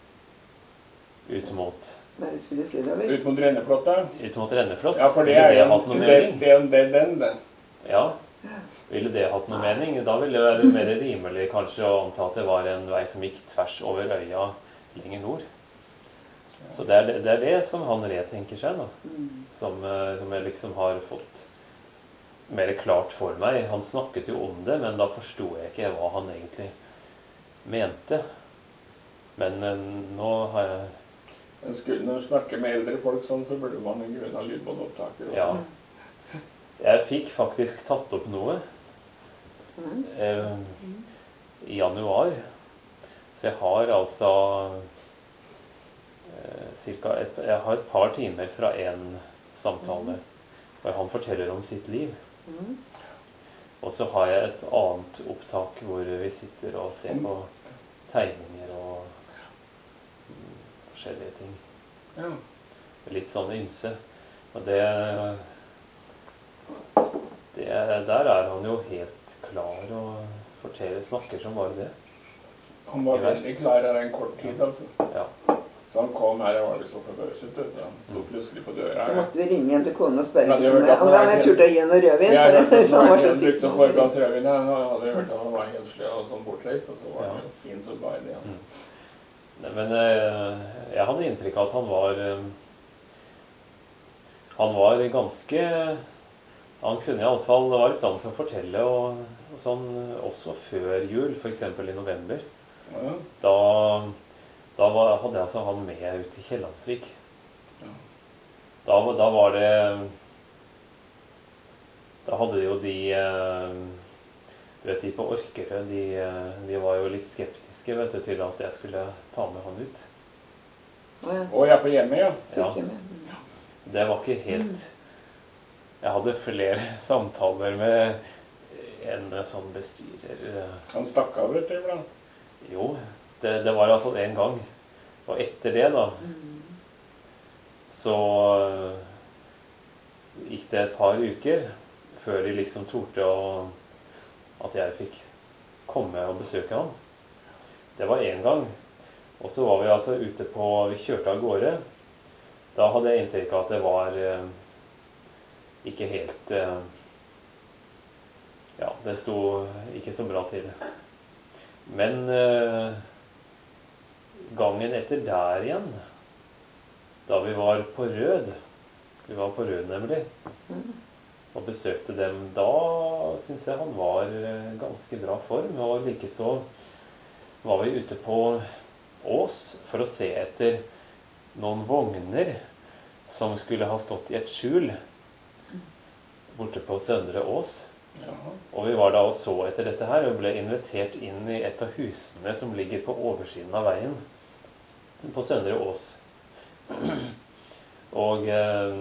ut mot Nei, det skulle sydover. Ut mot Renneflot, da? Ut mot Renneflot? Ja, for det ville er det jo hatt noe det, mening? det, det, den, den. Ja, ville det hatt noe mening? Da ville det være mer rimelig kanskje å anta at det var en vei som gikk tvers over øya lenger nord. Så det er det, det, er det som han retenker seg, da. Som, som jeg liksom har fått mer klart for meg. Han snakket jo om det, men da forstod jeg ikke hva han egentlig mente. Men nå har jeg Skulle, når du snakker med eldre folk sånn, så burde man en grunn av lydbåndopptaker. Ja. Jeg fikk faktisk tatt opp noe eh, i januar. Så jeg har altså eh, cirka et, jeg har et par timer fra en samtale hvor han forteller om sitt liv. Og så har jeg et annet opptak hvor vi sitter og ser på tegninger og forskjellige ting. Ja. Litt sånn ymse. Og det, det der er han jo helt klar og forteller, snakker som bare det. Han var veldig klar her en kort tid, altså. Ja. Så han kom her, og var det så forbørset, han stod plutselig på døra. Da måtte vi ringe hjem til konen og spørre Ja, det om var han var med turte å gi noe rødvin. Jeg hørte at Så han var så han syk. brukte å foregå oss rødvin. Han hadde hørt at han var helt slø og sånn bortreist, og så var han jo fin så bare det. Ja. Nei, men eh, jeg hadde inntrykk av at han var eh, han var ganske han kunne i alle fall være i stand til å fortelle og, og sånn, også før jul, for eksempel i november. Ja. Da, da var, hadde jeg altså han med ut til Kjellandsvik. Ja. Da, da var det da hadde jo de eh, du vet, de på Orkerø, de, de var jo litt skeptiske vet du, til at jeg skulle ta med han ut. Å ja. Og jeg er på hjemme, ja. Sykehjemmet. Det var ikke helt Jeg hadde flere samtaler med en sånn bestyrer. Han stakk av, vet du, iblant. Jo, det, det var i hvert fall en gang. Og etter det da så gikk det et par uker før de liksom torde å at jeg fikk komme og besøke han. Det var en gang. Og så var vi altså ute på Vi kjørte av gårde. Da hadde jeg inntrykk av at det var eh, ikke helt eh, ja, det sto ikke så bra til. Men eh, gangen etter der igjen, da vi var på Rød, vi var på Rød nemlig, og besøkte dem, da synes jeg han var eh, ganske bra form. Og like så var vi ute på Ås for å se etter noen vogner som skulle ha stått i et skjul borte på Søndre Ås. Ja. Og vi var da og så etter dette her, og ble invitert inn i et av husene som ligger på oversiden av veien på Søndre Ås. Og eh,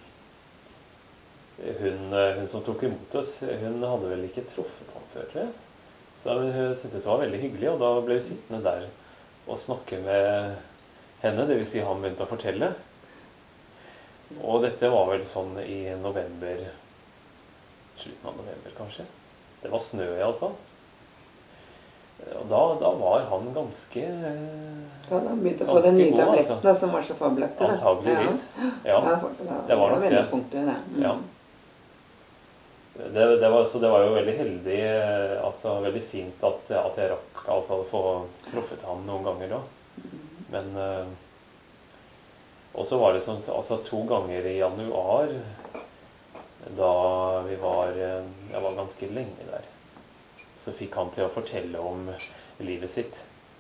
hun, hun som tok imot oss, hun hadde vel ikke truffet han før, tror jeg. Så hun syntes det var veldig hyggelig, og da ble vi sittende der og snakke med henne, det vil si han begynte å fortelle. Og dette var vel sånn i november, slutten av november kanskje. Det var snø i alle fall. Og da, da var han ganske Da hadde han begynt å få de nye god, tablettene altså. som var så fabelaktige. da. Antageligvis. Ja, Ja, for- da- det var nok det. vendepunktet, det. Mm. Ja. Det, det var, så det var jo veldig heldig, eh, altså veldig fint at, at jeg rakk i alle fall få truffet han noen ganger da. Men eh, og så var det sånn, altså to ganger i januar, da vi var, eh, jeg var ganske lenge der. så fikk han til å fortelle om livet sitt.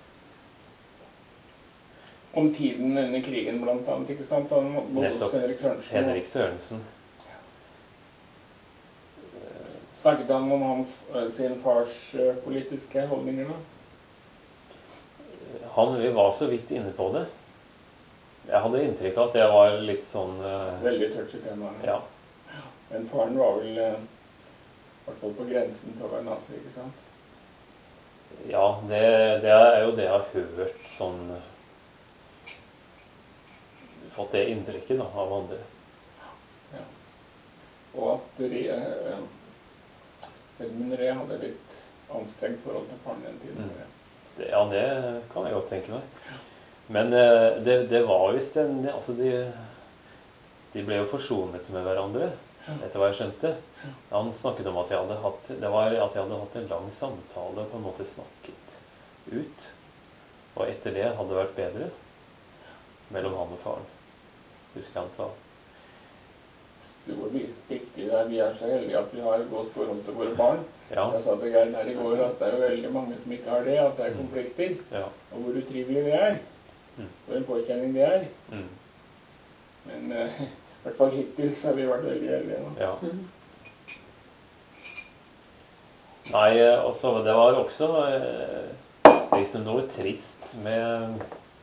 Om tiden under krigen blant annet, ikke sant? Han bodde hos Nettopp. Henrik Sørensen. Henrik Sørensen. Snakket han om hans, sin fars eh, politiske holdninger da? Han vi var så vidt inne på det. Jeg hadde inntrykk av at det var litt sånn eh, Veldig touchy tema. ja. Men faren var vel eh, i hvert fall på grensen til å være nazi, ikke sant? Ja, det, det er jo det jeg har hørt sånn fått det inntrykket da, av andre. Ja. Og at Re, eh, Edmund Re hadde litt anstrengt forhold til faren den tiden. Mm. Det, ja, det kan jeg godt tenke meg. Men eh, det, det var visst en altså de, de ble jo forsonet med hverandre, etter hva jeg skjønte. Han snakket om at jeg hadde hatt det var at jeg hadde hatt en lang samtale og på en måte snakket ut. Og etter det hadde det vært bedre mellom han og faren. Husker han sa. Det var viktig der. Vi er så heldige at vi har et godt forhold til våre barn. Ja. Jeg sa til Geir her i går at det er jo veldig mange som ikke har det, at det er konflikter. Ja. Og hvor utrivelig det er. Mm. Og en påkjenning det er. Mm. Men eh, i hvert fall hittil så har vi vært veldig heldige. Da. Ja. Nei, også, det var også eh, liksom noe trist med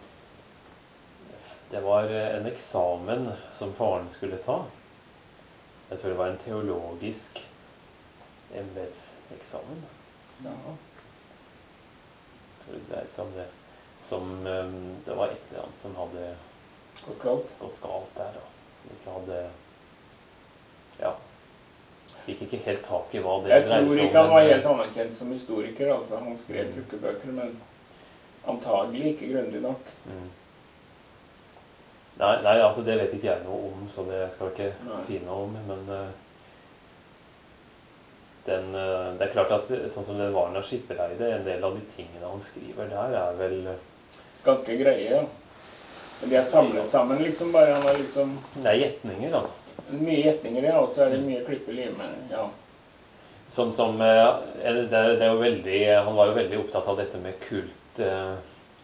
Det var en eksamen som faren skulle ta. Jeg tror det var en teologisk embedseksamen. Ja. Jeg tror det dreide seg om det. Som, um, det var et eller annet som hadde Gått galt. gått galt der. Da. Som ikke hadde Ja. Fikk ikke helt tak i hva det Jeg dreide seg om. tror ikke han var men- helt anerkjent som historiker. Altså, han skrev tjukke bøker, men antagelig ikke grundig nok. Mm. Nei, nei, altså det vet ikke jeg noe om, så det skal jeg ikke Nei. si noe om. Men uh, den, uh, det er klart at sånn som den Varna Skippereide, en del av de tingene han skriver der, er vel uh, Ganske greie, ja. Men de er samlet sammen, liksom. Bare han har liksom Det er gjetninger, da. mye gjetninger, ja. Og så er det mye klippelime. Ja. Sånn som uh, det, er, det er jo veldig Han var jo veldig opptatt av dette med kult uh,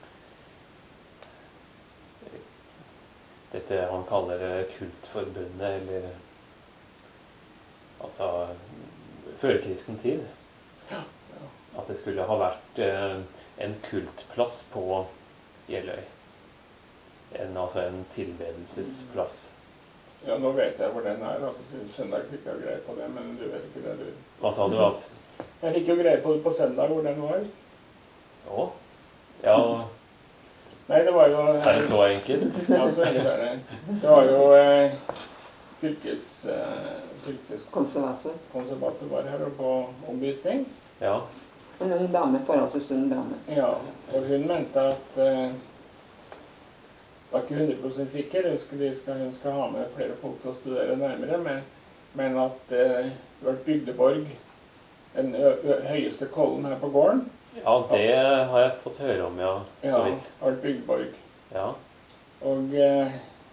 Dette han kaller kultforbundet, eller altså førkristen tid. Ja. At det skulle ha vært eh, en kultplass på Jeløy. En, altså en tilbedelsesplass. Ja, nå vet jeg hvor den er. Altså, siden søndag fikk jeg greie på det, men du vet ikke det, du. Hva sa du at? Jeg fikk jo greie på det på søndag, hvor den var. Å? Ja, Nei, det var jo er det så enkelt? Ja, så enkelt er det. Det var jo eh, fylkes... Eh, Konservator. fylkeskonservator var her og på omvisning. Ja. En ung dame, forholdsvis ung dame. Ja, og hun mente at eh, var ikke hundre prosent sikker. Hun skal, de skal, hun skal ha med flere folk til å studere nærmere, men, men at eh, det var bygdeborg, den ø ø høyeste kollen her på gården. Ja, det har jeg fått høre om, ja, så Ja, vidt. har vært bygdeborg. Ja. Og, eh,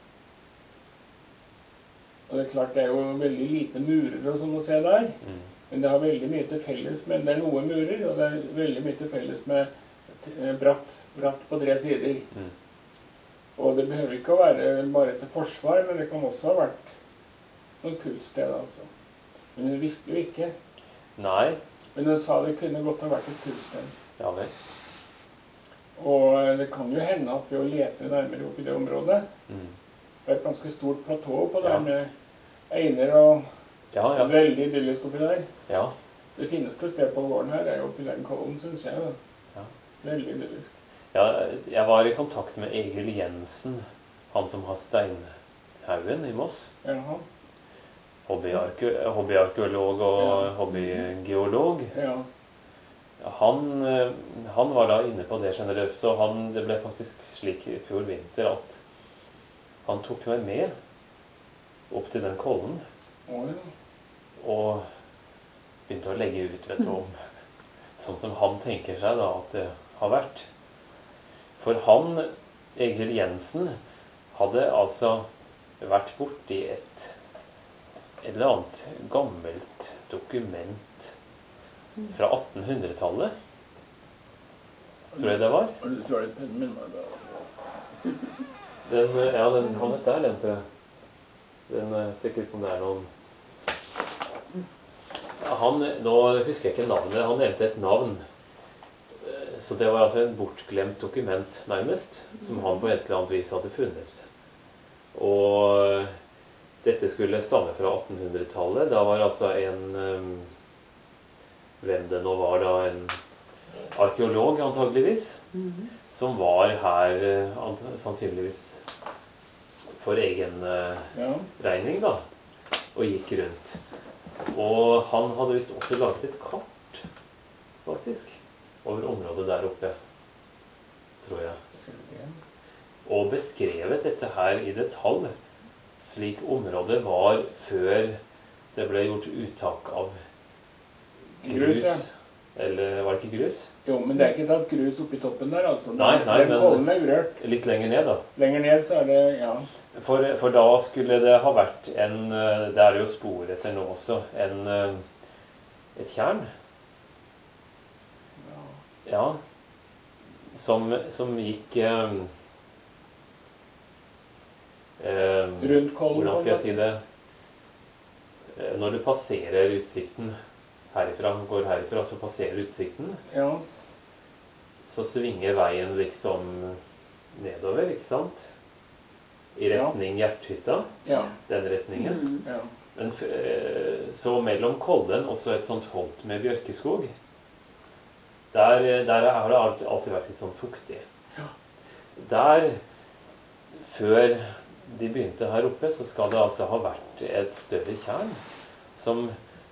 og det er klart det er jo veldig lite murer og sånn å se der. Mm. Men det har veldig mye til felles med, det er noe murer, og det er veldig mye til felles med eh, bratt, bratt på tre sider. Mm. Og det behøver ikke å være bare til forsvar, men det kan også ha vært noen kultsted, altså. Men hun visste jo ikke. Nei. Men hun sa det kunne godt ha vært et kultsted. Ja vel. Og det kan jo hende at ved å lete nærmere opp i det området, Mm. det er et ganske stort platå på der Ja. med einer og Ja, ja. veldig idyllisk oppi der. Ja. Det fineste stedet på gården her er jo oppi den kollen, synes jeg. Da. Ja. Veldig idyllisk. Ja, jeg var i kontakt med Egil Jensen, han som har Steinhaugen i Moss. Jaha. Hobbyarke- Hobbyarkeolog og Ja. hobbygeolog. Ja. Han, eh, han var da inne på det, skjønner du. Så han, det ble faktisk slik i fjor vinter at han tok meg med opp til den kollen Å, ja. og begynte å legge ut, vet du, om sånn som han tenker seg da at det har vært. For han, Egil Jensen, hadde altså vært borti et, et eller annet gammelt dokument fra attenhundretallet, tror jeg det var. Og du tror det er pennen min var da? Den, ja, den kan dette her, den tror jeg. Den eh, ser ikke ut som det er noen... Ja, han, nå husker jeg ikke navnet, han nevnte et navn. Eh, Så det var altså en bortglemt dokument, nærmest, som han på et eller annet vis hadde funnet. Og dette skulle stamme fra attenhundretallet. Da var altså en, um, hvem det nå var da, en arkeolog antageligvis, Mhm. som var her uh, ant- sannsynligvis for egen uh, Ja. regning da, og gikk rundt. Og han hadde visst også laget et kart, faktisk, over området der oppe, tror jeg. Og beskrevet dette her i detalj, slik området var før det ble gjort uttak av grus. Grus, ja. Eller var det ikke grus? Jo, men det er ikke tatt grus oppi toppen der, altså. Den- Nei, nei, den men- kollen er urørt. Litt lenger ned da. Lenger ned så er det, ja. For, for da skulle det ha vært en, eh, det er det jo spor etter nå også, en, eh, et tjern. Ja, som, som gikk eh, eh, Rundt kollen. hvordan skal jeg si det? Eh, Når du passerer utsikten herifra, går herifra, så passerer utsikten, Ja, så svinger veien liksom nedover, ikke sant? I Ja. retning Hjerthytta, ja, den retningen. Mhm. ja. Men f- eh, så mellom Kollen også et sånt holt med bjørkeskog. Der, der har det alt- alltid vært litt sånn fuktig. Der, før de begynte her oppe, så skal det altså ha vært et større tjern, som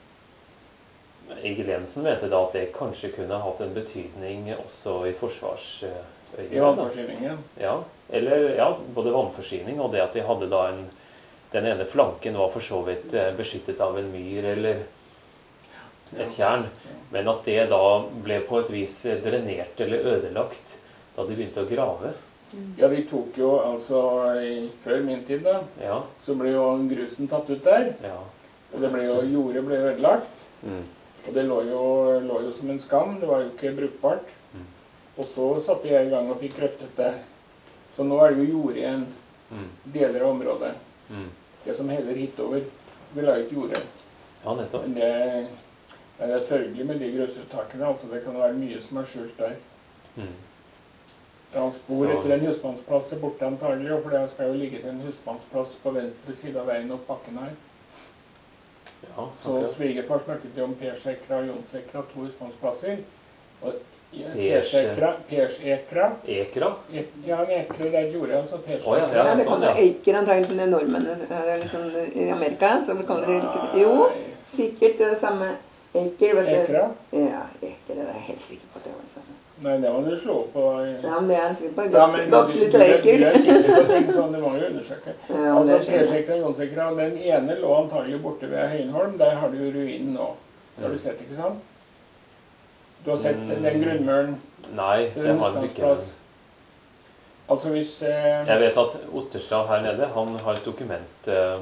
Egil Jensen mente da at det kanskje kunne hatt en betydning også i forsvarsøyemed. I vannforsyningen. Ja, eller ja, både vannforsyning og det at de hadde da en, den ene flanken var for så vidt eh, beskyttet av en myr eller et tjern, men at det da ble på et vis drenert eller ødelagt da de begynte å grave. Ja, de tok jo altså i, før min tid da, Ja, så ble jo grusen tatt ut der, ja. og det ble jo, jordet ble ødelagt, Mm, og det lå jo, lå jo som en skam, det var jo ikke brukbart. Mm. Og så satte jeg i gang og fikk grøftet det. Så nå er det jo jord igjen, mm, deler av området. mm. Det som heller hitover, vil ha ikke jordet. Ja, nettopp. Men det, det er sørgelig med de grusuttakene, altså det kan være mye som er skjult der. Mm. Det er spor Så- etter en husmannsplass er borte antagelig, og for det skal jo ligge en husmannsplass på venstre side av veien opp bakken her. Ja, Så akkurat. svigerfar snakket jo om Persekra og Jonsekra, to husmannsplasser. Og Perse- Persekra, Persekra, Ekra? Ek- ja, en ekre der gjorde altså Persekra. Å, ja, Ja, det sånn, kommer ja. eiker antagelig til nordmennene det er liksom, i Amerika. Så det kommer det ikke Jo, sikkert det samme. Eiker, vet du. Ekra? Ja, eker, det er jeg helt sikker på at det var det samme. Nei, det må du slå opp på. Ja, men det er jeg sikker på. Ja, Gods- men Godslig du, til du, du er eiker. sikker på ting sånn, det må jo undersøke. Ja, Altså det skjønner jeg. Persekra og Jonsekra, den ene lå antagelig borte ved Høyenholm. Der har du jo ruinen nå. Det har du sett, ikke sant? Du har sett Mm. den grunnmuren Nei, til det en har vi ikke. husmannsplass. Altså hvis eh, Jeg vet at Otterstad her nede, han har et dokument eh,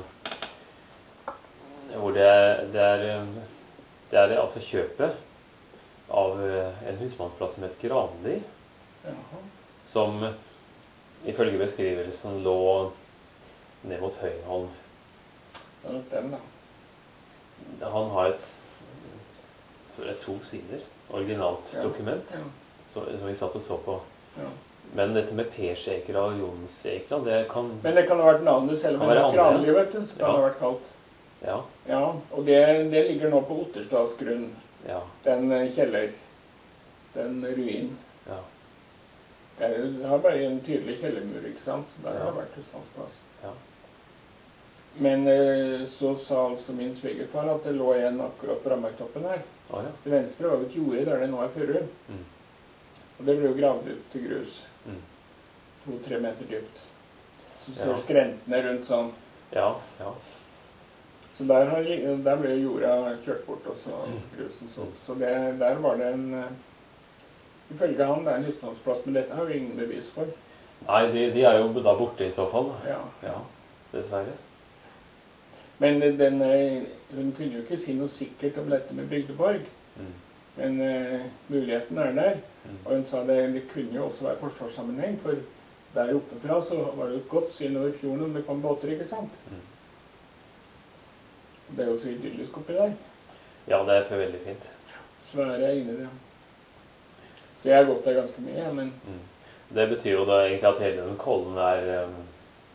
hvor det, det er eh, det er altså kjøpet av eh, en husmannsplass som het Granli, jaha. som ifølge beskrivelsen lå ned mot Høyenholm. Det er nok den, da. Han har et, så det er to sider, originalt Ja. dokument, Ja. så, som vi satt og så på. Ja. Men dette med Persekra og Jonsekra, det kan... Men det kan ha vært navnet, selv om Kan det være er andre, Granli, vet du, så kan Ja. det ha vært kalt. Ja, Ja, og det, det ligger nå på Otterstads grunn, ja, den eh, kjeller, den ruin. ja. Det, er, det har bare en tydelig kjellermur, ikke sant? Der har Ja. det vært husmannsplass. Ja. Men eh, så sa altså min svigerfar at det lå en akkurat på Rammarktoppen her. Å ja. Til venstre var jo et jorde der det nå er furu. Mm. Og det ble jo gravd ut til grus. Mm. To-tre meter dypt. Så Ja. ser skrentene rundt sånn. Ja, ja. Så der, har, der ble jo jorda kjørt bort, og så Mm. grusen solgt. Så det, der var det en eh, Ifølge han det er en husmannsplass, men dette har vi ingen bevis for. Nei, de, de er jo da borte i så fall. Ja. Ja, dessverre. Men den, eh, hun kunne jo ikke si noe sikkert om dette med Bygdeborg. Mm. Men eh, muligheten er der. Mm. Og hun sa det, det kunne jo også være forsvarssammenheng, for der oppe fra så var det jo et godt syn over fjorden om det kom båter, ikke sant? Mm. Det er jo så idyllisk oppi der. Ja, det er for veldig fint. Svære øyne, det. Så jeg har gått der ganske mye, ja, men... Mm. Det betyr jo da egentlig at hele den kollen er um,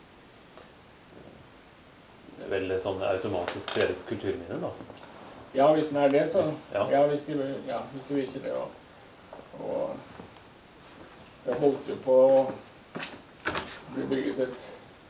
veldig sånn automatisk fredet kulturminne, da. Ja, hvis den er det, så... Ja, ja hvis, de, ja, hvis du viser det, og... og det holdt jo på å bli bygget et...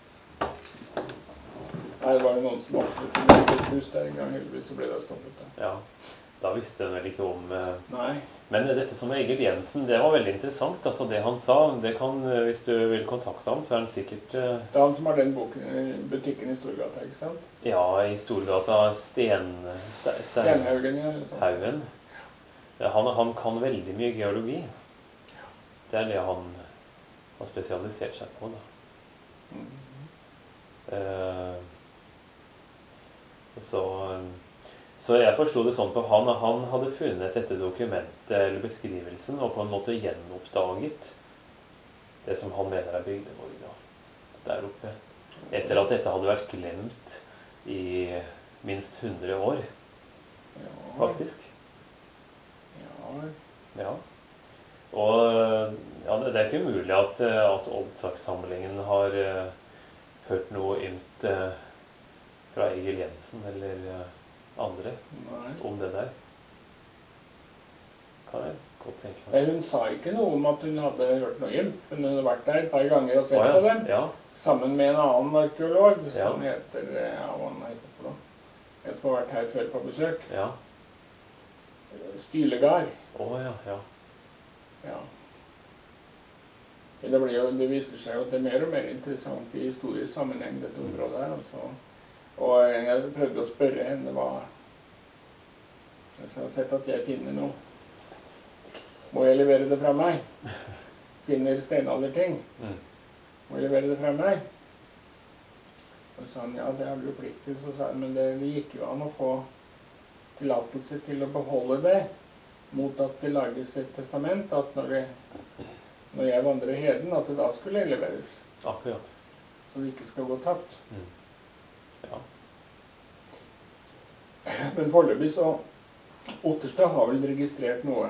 Her var det noen som avsluttet med et hus der en gang, heldigvis så ble det stoppet da. Ja, da visste den vel ikke om... Uh... Nei. Men dette som Egil Jensen, det var veldig interessant, altså det han sa. Det kan, hvis du vil kontakte ham, så er han sikkert... Uh... Det er han som har den boken, butikken i Storgata, ikke sant? Ja, i Storgata, Sten... Ste, Sten Stenhaugen, ja. Haugen. Ja, han, han kan veldig mye geologi. Det er det han har spesialisert seg på, da. Mm. Uh, så... Så jeg forstod det sånn på han, at han hadde funnet dette dokumentet, eller beskrivelsen, og på en måte gjenoppdaget det som han mener er bygdeborg da, der oppe. Etter at dette hadde vært glemt i minst hundre år, Ja. faktisk. Ja. Ja. Og ja, det er ikke mulig at, at Oldsakssamlingen har uh, hørt noe ymt uh, fra Egil Jensen, eller... Uh, andre Nei. om det der. Kan jeg godt tenke meg. Nei, hun sa ikke noe om at hun hadde hørt noe hjelp, men hun hadde vært der et par ganger og sett Å, ja. på dem, Ja. sammen med en annen arkeolog, Ja. som heter, ja, hva han heter for noe, en som har vært her før på besøk, Ja. Stylegard. Å, ja, ja. Ja. Men det, blir jo, det viser seg jo at det er mer og mer interessant i historisk sammenheng, dette området her, altså. Og jeg prøvde å spørre henne hva... Jeg har sett at jeg finner noe. Må jeg levere det fra meg? Finner steinalderting. Mm. Må jeg levere det fra meg? Og så sa han, ja, det har du jo plikt til. Så sa han, men det, det gikk jo an å få tillatelse til å beholde det, mot at det lages et testament, at når, det, når jeg vandrer heden, at det da skulle leveres. Akkurat. Så det ikke skal gå tapt. Mm. Ja. Men foreløpig så Otterstad har vel registrert noe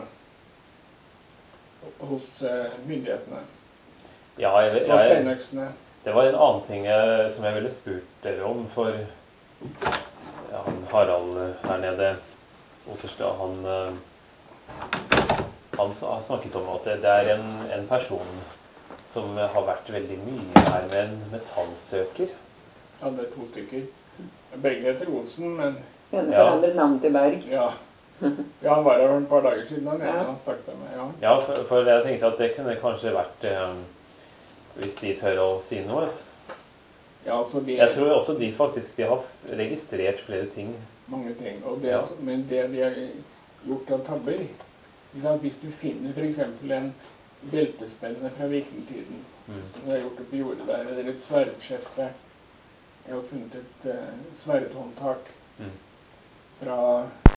hos uh, myndighetene. Ja, jeg, Og jeg, steinøksene. det var en annen ting jeg, som jeg ville spurt dere om, for ja, han Harald her nede, Otterstad, han, uh, han har snakket om at det, det er en, en person som har vært veldig mye her med en metallsøker. Ja, det er to stykker. Begge heter Olsen, men... Ene Ja. forandret navn til Berg. Ja. Ja, han var her for et par dager siden, han Ja. ene takket meg, ja. Ja, for, for jeg tenkte at det kunne kanskje vært, um, hvis de tør å si noe. Ja, altså de... Jeg tror også de faktisk de har registrert flere ting. Mange ting, og det, Ja. men det de har gjort av tabber, ikke sant? Hvis du finner for eksempel en beltespenne fra vikingtiden, Mm. som de har gjort oppe i jordet der, eller et sverdskjefte. Jeg har funnet et uh, sverdhåndtak Mm. fra